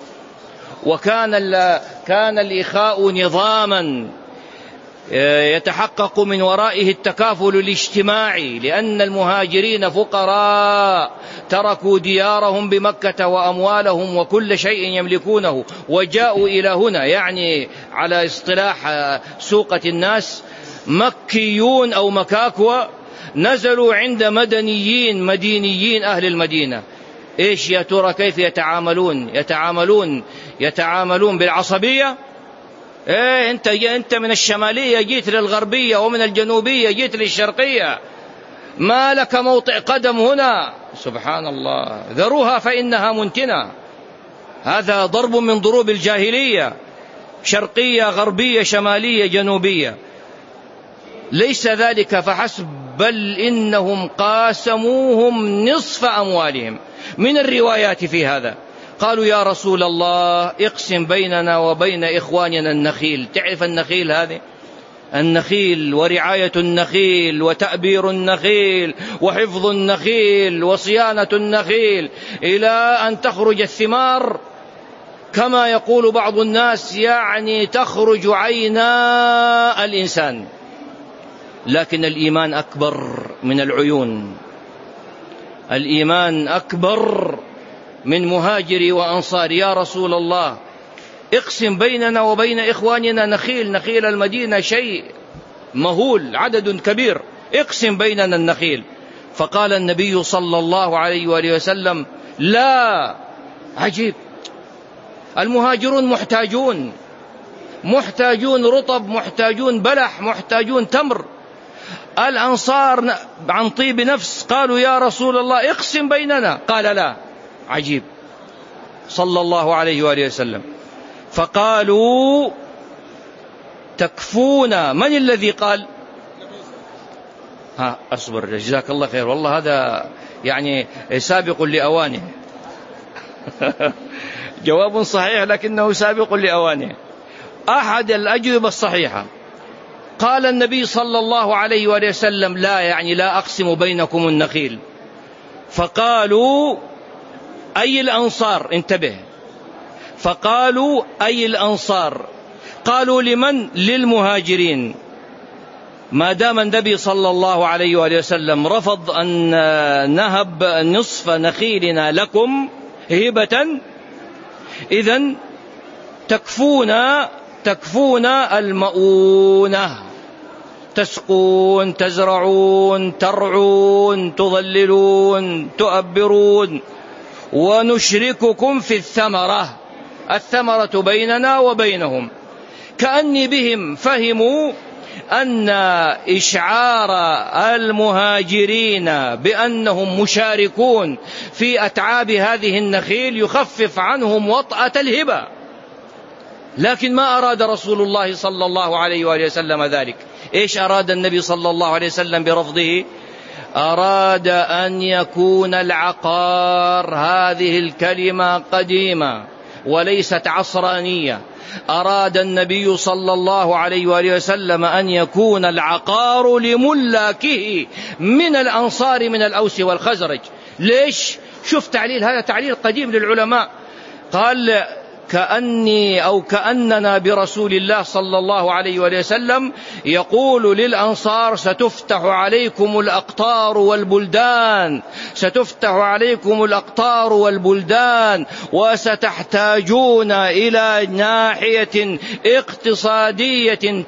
كان الإخاء نظاما يتحقق من ورائه التكافل الاجتماعي، لأن المهاجرين فقراء تركوا ديارهم بمكة وأموالهم وكل شيء يملكونه وجاءوا إلى هنا، يعني على اصطلاح سوقة الناس مكيون أو مكاكوة، نزلوا عند مدينيين أهل المدينة. إيش يا ترى كيف يتعاملون بالعصبية. أنت من الشمالية جيت للغربية، ومن الجنوبية جيت للشرقية، ما لك موطئ قدم هنا. سبحان الله، ذروها فإنها منتنة. هذا ضرب من ضروب الجاهلية، شرقية غربية شمالية جنوبية. ليس ذلك فحسب، بل إنهم قاسموهم نصف أموالهم. من الروايات في هذا قالوا: يا رسول الله اقسم بيننا وبين إخواننا النخيل. تعرف النخيل هذه؟ النخيل ورعاية النخيل وتأبير النخيل وحفظ النخيل وصيانة النخيل إلى أن تخرج الثمار، كما يقول بعض الناس يعني تخرج عينا الإنسان. لكن الإيمان أكبر من العيون، الإيمان أكبر من مهاجري وأنصار. يا رسول الله اقسم بيننا وبين إخواننا نخيل المدينة شيء مهول، عدد كبير، اقسم بيننا النخيل. فقال النبي صلى الله عليه وآله وسلم: لا. عجيب، المهاجرون محتاجون رطب، محتاجون بلح، محتاجون تمر. الأنصار عن طيب نفس قالوا: يا رسول الله اقسم بيننا. قال: لا. عجيب، صلى الله عليه وآله وسلم. فقالوا: تكفون. من الذي قال؟ أصبر، جزاك الله خير، والله هذا يعني سابق لأوانه. جواب صحيح لكنه سابق لأوانه. أحد الأجوبة الصحيحة. قال النبي صلى الله عليه وآله وسلم: لا، يعني لا أقسم بينكم النخيل. فقالوا: أي الأنصار؟ انتبه. فقالوا: أي الأنصار؟ قالوا: لمن؟ للمهاجرين. ما دام النبي صلى الله عليه وآله وسلم رفض أن نهب نصف نخيلنا لكم هبة، إذن تكفون المؤونة، تسقون تزرعون ترعون تظللون تؤبرون، ونشرككم في الثمرة بيننا وبينهم. كأني بهم فهموا أن إشعار المهاجرين بأنهم مشاركون في أتعاب هذه النخيل يخفف عنهم وطأة الهبة، لكن ما أراد رسول الله صلى الله عليه وآله وسلم ذلك. إيش أراد النبي صلى الله عليه وسلم برفضه؟ أراد أن يكون العقار، هذه الكلمة قديمة وليست عصرانية، أراد النبي صلى الله عليه وآله وسلم أن يكون العقار لملاكه من الأنصار من الأوس والخزرج. ليش؟ شوف تعليل، هذا تعليل قديم للعلماء. قال كأننا برسول الله صلى الله عليه وآله وسلم يقول للأنصار: ستفتح عليكم الأقطار والبلدان، ستفتح عليكم الأقطار والبلدان، وستحتاجون إلى ناحية اقتصادية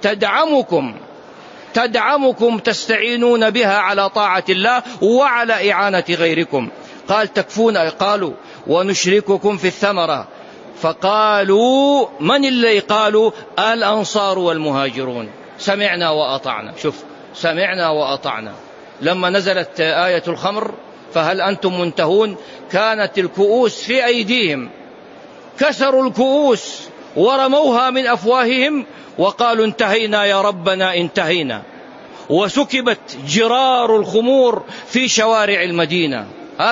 تدعمكم تستعينون بها على طاعة الله وعلى إعانة غيركم. قال تكفون، قالوا ونشرككم في الثمرة. فقالوا، من اللي قالوا؟ الأنصار والمهاجرون. سمعنا وأطعنا. شوف، سمعنا وأطعنا. لما نزلت آية الخمر فهل أنتم منتهون، كانت الكؤوس في أيديهم، كسروا الكؤوس ورموها من أفواههم وقالوا: انتهينا يا ربنا انتهينا. وسكبت جرار الخمور في شوارع المدينة.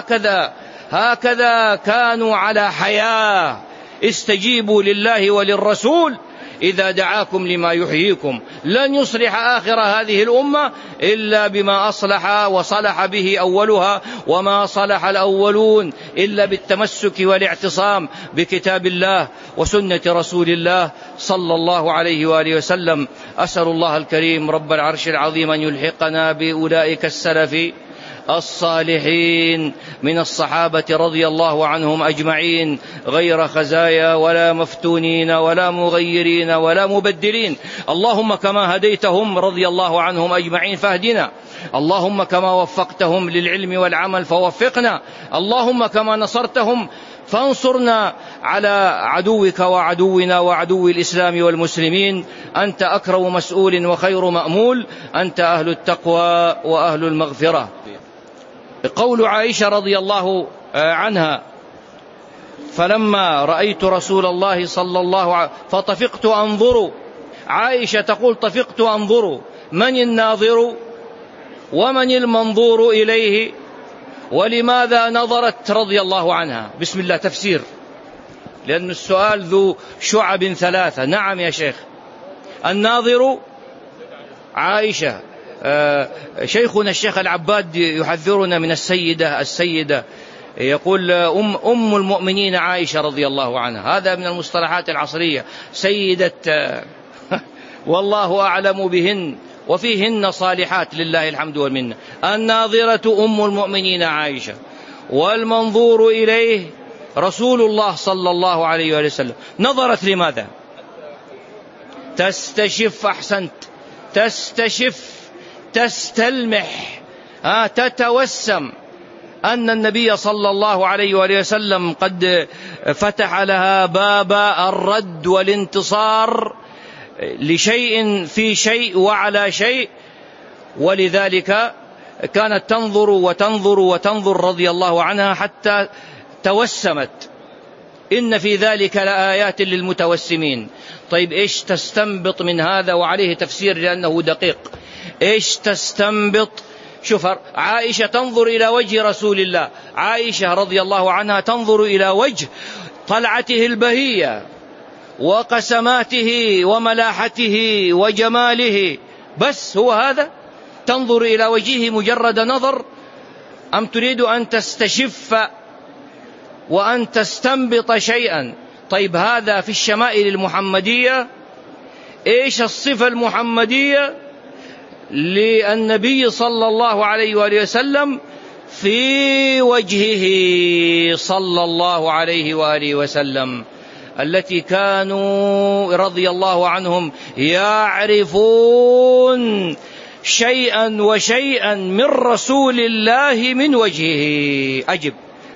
هكذا كانوا على حياة. استجيبوا لله وللرسول إذا دعاكم لما يحييكم. لن يصلح آخر هذه الأمة إلا بما أصلح وصلح به أولها، وما صلح الأولون إلا بالتمسك والاعتصام بكتاب الله وسنة رسول الله صلى الله عليه وآله وسلم. أسأل الله الكريم رب العرش العظيم أن يلحقنا بأولئك السلف الصالحين من الصحابة رضي الله عنهم أجمعين، غير خزايا ولا مفتونين ولا مغيرين ولا مبدلين. اللهم كما هديتهم رضي الله عنهم أجمعين فاهدنا، اللهم كما وفقتهم للعلم والعمل فوفقنا، اللهم كما نصرتهم فانصرنا على عدوك وعدونا وعدو الإسلام والمسلمين. أنت أكرم مسؤول وخير مأمول، أنت أهل التقوى وأهل المغفرة. قول عائشة رضي الله عنها: فلما رأيت رسول الله صلى الله عليه فطفقت أنظر. عائشة تقول: طفقت أنظر. من الناظر ومن المنظور إليه ولماذا نظرت رضي الله عنها؟ بسم الله تفسير، لأن السؤال ذو شعب ثلاثة. نعم يا شيخ. الناظر عائشة. شيخنا الشيخ العباد يحذرنا من السيدة يقول أم المؤمنين عائشة رضي الله عنها. هذا من المصطلحات العصرية، سيدة والله أعلم بهن، وفيهن صالحات لله الحمد والمنة. الناظرة أم المؤمنين عائشة، والمنظور إليه رسول الله صلى الله عليه وسلم. نظرت لماذا؟ تستشف. أحسنت، تستشف، تستلمح، تتوسم أن النبي صلى الله عليه وآله وسلم قد فتح لها باب الرد والانتصار لشيء في شيء وعلى شيء، ولذلك كانت تنظر وتنظر وتنظر رضي الله عنها حتى توسمت. إن في ذلك لآيات للمتوسمين. طيب إيش تستنبط من هذا؟ وعليه تفسير لأنه دقيق. إيش تستنبط؟ شوف، عائشة تنظر إلى وجه رسول الله، عائشة رضي الله عنها تنظر إلى وجه طلعته البهية وقسماته وملاحته وجماله، بس هو هذا؟ تنظر إلى وجهه مجرد نظر، أم تريد أن تستشف وأن تستنبط شيئا؟ طيب هذا في الشمائل المحمدية. إيش الصفة المحمدية للنبي صلى الله عليه وآله وسلم في وجهه صلى الله عليه وآله وسلم، التي كانوا رضي الله عنهم يعرفون شيئا وشيئا من رسول الله من وجهه. أجب.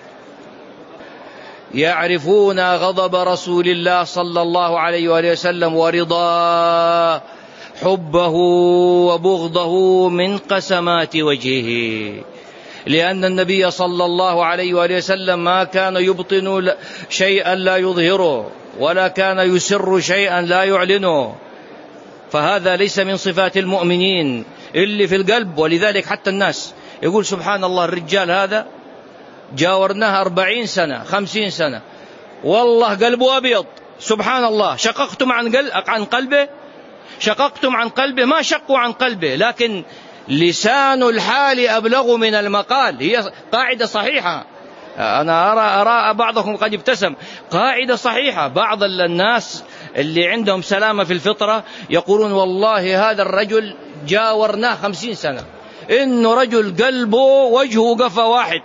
يعرفون غضب رسول الله صلى الله عليه وآله وسلم ورضا حبه وبغضه من قسمات وجهه، لأن النبي صلى الله عليه وآله وسلم ما كان يبطن شيئا لا يظهره، ولا كان يسر شيئا لا يعلنه، فهذا ليس من صفات المؤمنين اللي في القلب. ولذلك حتى الناس يقول سبحان الله، الرجال هذا جاورناه 40 سنة 50 سنة والله قلبه أبيض، سبحان الله، شققتم عن قلبه، شققتم عن قلبه، ما شقوا عن قلبه، لكن لسان الحال أبلغ من المقال. هي قاعدة صحيحة، أنا أرى بعضكم قد ابتسم، قاعدة صحيحة. بعض الناس اللي عندهم سلامة في الفطرة يقولون والله هذا الرجل جاورناه 50 سنة، إنه رجل قلبه وجهه قفا واحد.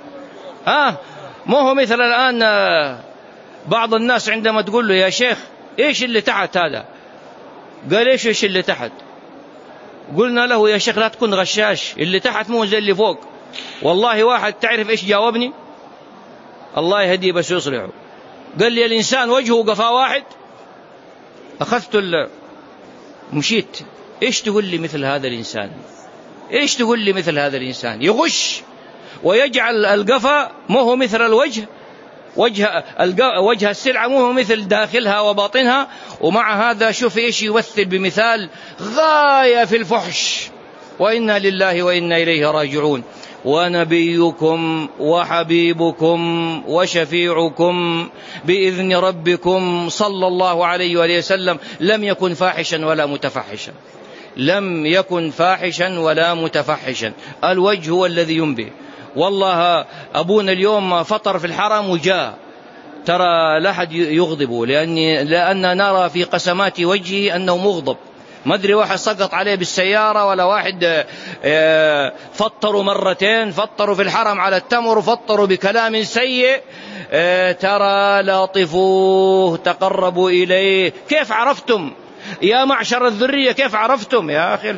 ما هو مثل الآن بعض الناس عندما تقول له يا شيخ إيش اللي تحت هذا، قال إيش اللي تحت؟ قلنا له يا شيخ لا تكون غشاش، اللي تحت مو زي اللي فوق. والله واحد تعرف إيش جاوبني، الله يهديه بس يصلحه، قال لي الإنسان وجهه قفا واحد. أخذت مشيت، إيش تقول لي مثل هذا الإنسان؟ إيش تقول لي مثل هذا الإنسان يغش ويجعل القفا مو هو مثل الوجه، وجه السلعة مو هو مثل داخلها وباطنها. ومع هذا شوف إيش يمثل بمثال غاية في الفحش. وإنا لله وإنا إليه راجعون. ونبيكم وحبيبكم وشفيعكم بإذن ربكم صلى الله عليه وآله وسلم لم يكن فاحشا ولا متفحشا، لم يكن فاحشا ولا متفحشا. الوجه هو الذي ينبه. والله أبونا اليوم فطر في الحرم وجاء، ترى لا أحد يغضبه، لأن نرى في قسمات وجهه أنه مغضب. ما أدري واحد سقط عليه بالسيارة، ولا واحد فطروا مرتين، فطروا في الحرم على التمر، وفطروا بكلام سيء. ترى لاطفوه تقربوا إليه. كيف عرفتم يا معشر الذرية؟ كيف عرفتم يا أخي؟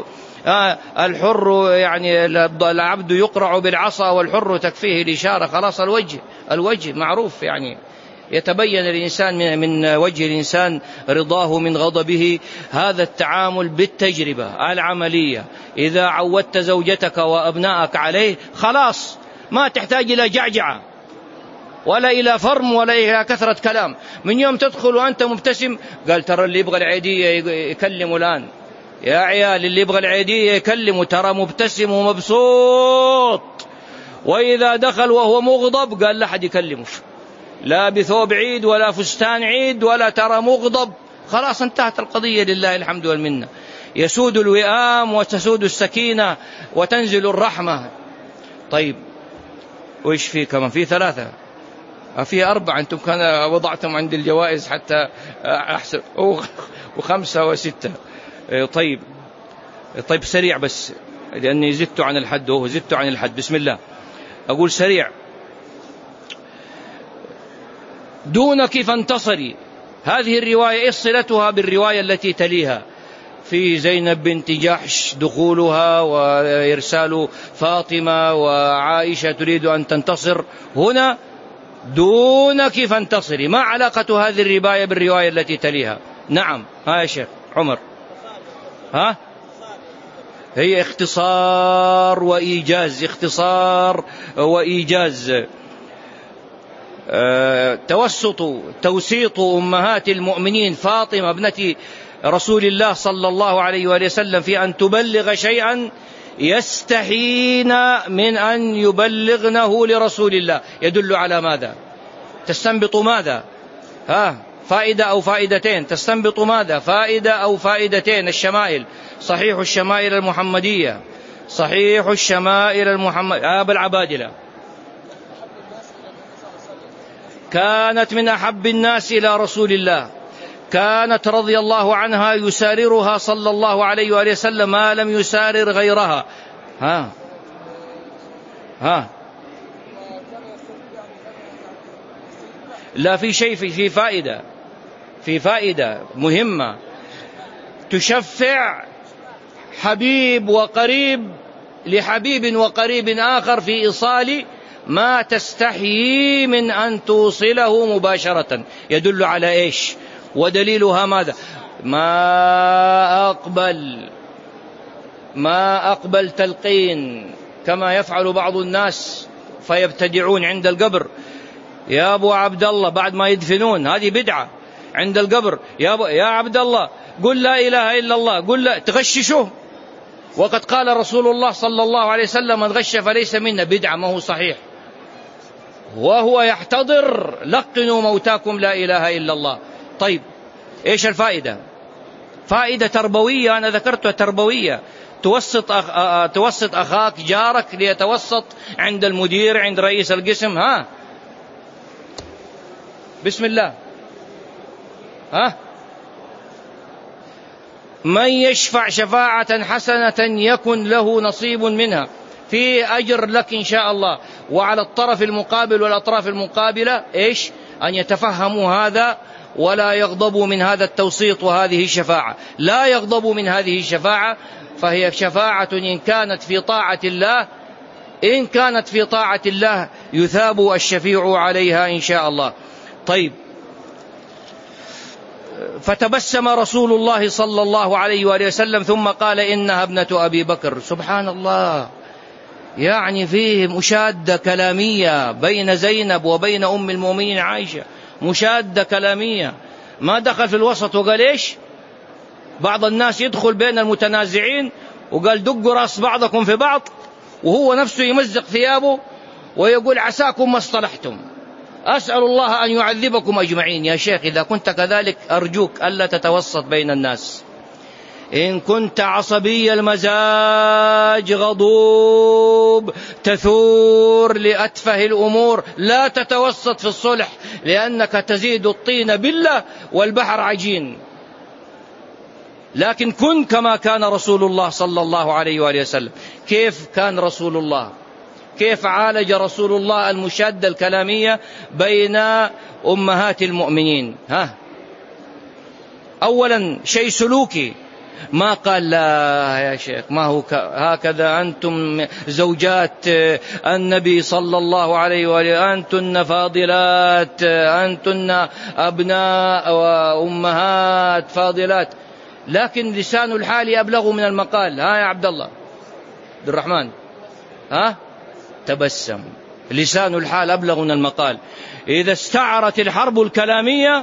الحر يعني العبد يقرع بالعصا والحر تكفيه الإشارة. خلاص الوجه معروف، يعني يتبين الإنسان من وجه الإنسان رضاه من غضبه. هذا التعامل بالتجربة العملية. إذا عودت زوجتك وأبنائك عليه خلاص ما تحتاج إلى جعجعة ولا إلى فرم ولا إلى كثرة كلام. من يوم تدخل وأنت مبتسم، قال ترى اللي يبغى العيدية يكلم الآن، يا عيال اللي يبغى العيدية يكلم، ترى مبتسم ومبسوط. وإذا دخل وهو مغضب قال لا أحد يكلمه، لا بثوب عيد ولا فستان عيد ولا، ترى مغضب. خلاص انتهت القضية، لله الحمد والمنة. يسود الوئام وتسود السكينة وتنزل الرحمة. طيب وإيش في كمان؟ في 3، في 4، أنتم كان وضعتم عند الجوائز حتى أحسن، و5 و6. طيب سريع بس، لأني زدت عن الحد بسم الله. أقول سريع. دونك فانتصري. هذه الرواية إيه صلتها بالرواية التي تليها في زينب بنت جحش، دخولها وإرسال فاطمة وعائشة تريد أن تنتصر؟ هنا دونك فانتصري، ما علاقة هذه الرواية بالرواية التي تليها؟ نعم يا شيخ عمر. هي اختصار وإيجاز. توسيط أمهات المؤمنين فاطمة ابنة رسول الله صلى الله عليه وآله وسلم في أن تبلغ شيئا يستحين من أن يبلغنه لرسول الله يدل على ماذا؟ تستنبط ماذا؟ فائدة أو فائدتين. تستنبط ماذا؟ فائدة أو فائدتين. الشمائل، صحيح الشمائل المحمدية، أبا العبادلة كانت من أحب الناس إلى رسول الله، كانت رضي الله عنها يساررها صلى الله عليه وآله وسلم ما لم يسارر غيرها. لا في شيء، في فائدة مهمة. تشفع حبيب وقريب لحبيب وقريب آخر في إيصال ما تستحيي من أن توصله مباشرة. يدل على إيش؟ ودليلها ماذا؟ ما أقبل تلقين كما يفعل بعض الناس فيبتدعون عند القبر. يا أبو عبد الله بعد ما يدفنون، هذه بدعة عند القبر، يا عبد الله قل لا إله إلا الله، قل لا، تغششه. وقد قال رسول الله صلى الله عليه وسلم من غش فليس منا، بدعة، ما هو صحيح. وهو يحتضر لقنوا موتاكم لا إله إلا الله. طيب إيش الفائدة؟ فائدة تربوية أنا ذكرتها، تربوية. توسط أخاك جارك ليتوسط عند المدير، عند رئيس القسم. بسم الله. من يشفع شفاعة حسنة يكن له نصيب منها، في أجر لك إن شاء الله. وعلى الطرف المقابل والأطراف المقابلة إيش؟ أن يتفهموا هذا ولا يغضبوا من هذا التوسيط وهذه الشفاعة. لا يغضبوا من هذه الشفاعة، فهي شفاعة إن كانت في طاعة الله، إن كانت في طاعة الله يثاب الشفيع عليها إن شاء الله. طيب، فتبسم رسول الله صلى الله عليه وآله وسلم ثم قال إنها ابنة أبي بكر. سبحان الله، يعني فيه مشادة كلامية بين زينب وبين أم المؤمنين عائشة، مشادة كلامية. ما دخل في الوسط وقال إيش؟ بعض الناس يدخل بين المتنازعين وقال دقوا رأس بعضكم في بعض، وهو نفسه يمزق ثيابه ويقول عساكم ما اصطلحتم، أسأل الله أن يعذبكم أجمعين. يا شيخ إذا كنت كذلك أرجوك ألا تتوسط بين الناس. إن كنت عصبي المزاج غضوب تثور لأتفه الأمور لا تتوسط في الصلح، لأنك تزيد الطين بلة والبحر عجين. لكن كن كما كان رسول الله صلى الله عليه وآله وسلم. كيف كان رسول الله؟ كيف عالج رسول الله المشادة الكلامية بين أمهات المؤمنين؟ أولا شيء سلوكي، ما قال لا يا شيخ ما هو هكذا، أنتم زوجات النبي صلى الله عليه وآله، أنتن فاضلات، أنتن أبناء وأمهات فاضلات. لكن لسان الحال أبلغ من المقال. يا عبد الله عبد الرحمن، تبسم، لسان الحال أبلغ من المقال. إذا استعرت الحرب الكلامية،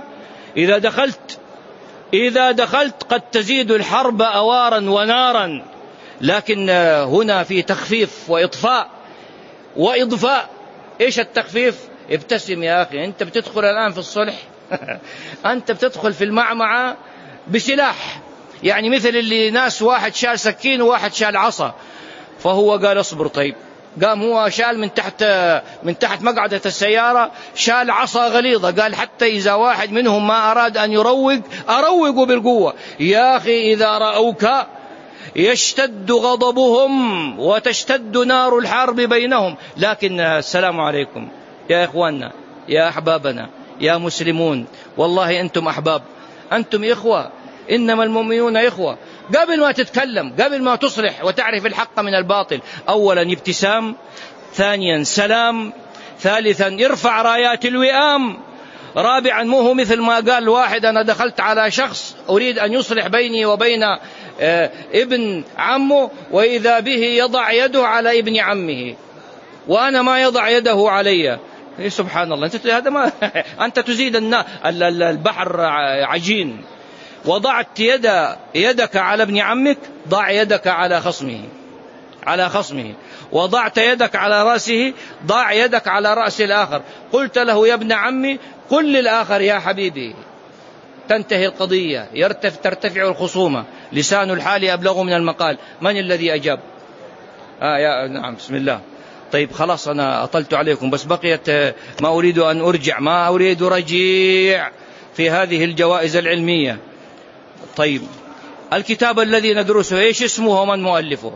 إذا دخلت قد تزيد الحرب أوارا ونارا. لكن هنا في تخفيف وإضفاء. إيش التخفيف؟ ابتسم يا أخي، أنت بتدخل الآن في الصلح أنت بتدخل في المعمعة بسلاح، يعني مثل اللي ناس واحد شال سكين وواحد شال عصا، فهو قال اصبر. طيب، قام هو شال من تحت مقعدة السيارة شال عصا غليظة، قال حتى إذا واحد منهم ما أراد أن أروق بالقوة. يا أخي إذا رأوك يشتد غضبهم وتشتد نار الحرب بينهم. لكن السلام عليكم يا إخواننا، يا أحبابنا، يا مسلمون، والله أنتم أحباب، أنتم إخوة، إنما المؤمنون إخوة. قبل ما تتكلم، قبل ما تصلح وتعرف الحق من الباطل، أولا ابتسام، ثانيا سلام، ثالثا ارفع رايات الوئام، رابعا مو هو مثل ما قال واحد أنا دخلت على شخص أريد أن يصلح بيني وبين ابن عمه، وإذا به يضع يده على ابن عمه وأنا ما يضع يده علي. سبحان الله، هذا ما أنت تزيد البحر عجين. وضعت يدك على ابن عمك، ضع يدك على خصمه. وضعت يدك على رأسه، ضع يدك على رأس الآخر. قلت له يا ابن عمي، قل للآخر يا حبيبي. تنتهي القضية، ترتفع الخصومة. لسان الحال أبلغ من المقال. من الذي أجاب؟ نعم، بسم الله. طيب خلاص، أنا أطلت عليكم، بس بقيت ما أريد أن أرجع، ما أريد رجيع في هذه الجوائز العلمية. طيب، الكتاب الذي ندرسه إيش اسمه ومن مؤلفه؟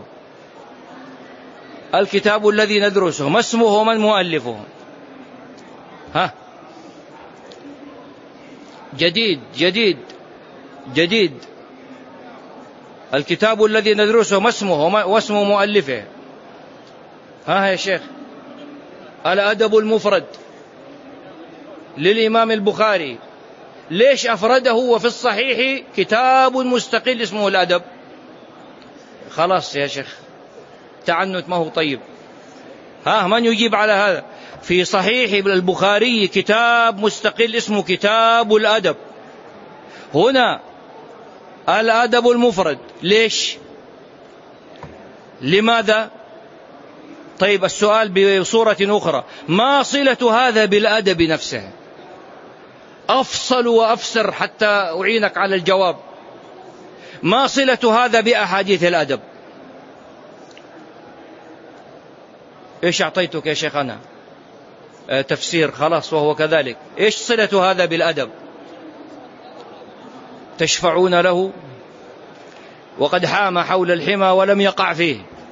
الكتاب الذي ندرسه ما اسمه ومن مؤلفه؟ جديد الكتاب الذي ندرسه ما اسمه واسم مؤلفه؟ ها يا شيخ؟ الأدب المفرد للإمام البخاري. ليش أفرده وفي الصحيح كتاب مستقل اسمه الأدب؟ خلاص يا شيخ، تعنت ما هو طيب. من يجيب على هذا؟ في صحيح البخاري كتاب مستقل اسمه كتاب الأدب، هنا الأدب المفرد. ليش؟ لماذا؟ طيب السؤال بصورة أخرى، ما صلة هذا بالأدب نفسه؟ أفصل وأفسر حتى أعينك على الجواب. ما صلة هذا بأحاديث الأدب؟ إيش أعطيتك يا شيخ أنا؟ تفسير، خلاص وهو كذلك. إيش صلة هذا بالأدب؟ تشفعون له وقد حام حول الحمى ولم يقع فيه.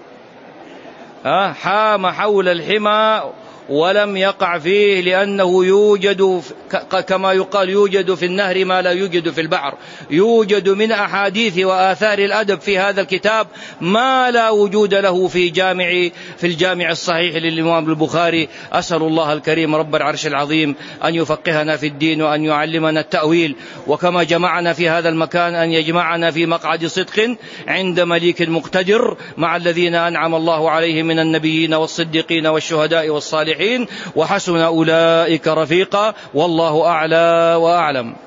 حام حول الحمى ولم يقع فيه، لأنه يوجد كما يقال يوجد في النهر ما لا يوجد في البحر. يوجد من أحاديث وآثار الأدب في هذا الكتاب ما لا وجود له في الجامع الصحيح للإمام البخاري. أسأل الله الكريم رب العرش العظيم أن يفقهنا في الدين وأن يعلمنا التأويل، وكما جمعنا في هذا المكان أن يجمعنا في مقعد صدق عند مليك مقتدر مع الذين أنعم الله عليهم من النبيين والصديقين والشهداء والصالحين، وحسن أولئك رفيقا، والله أعلى وأعلم.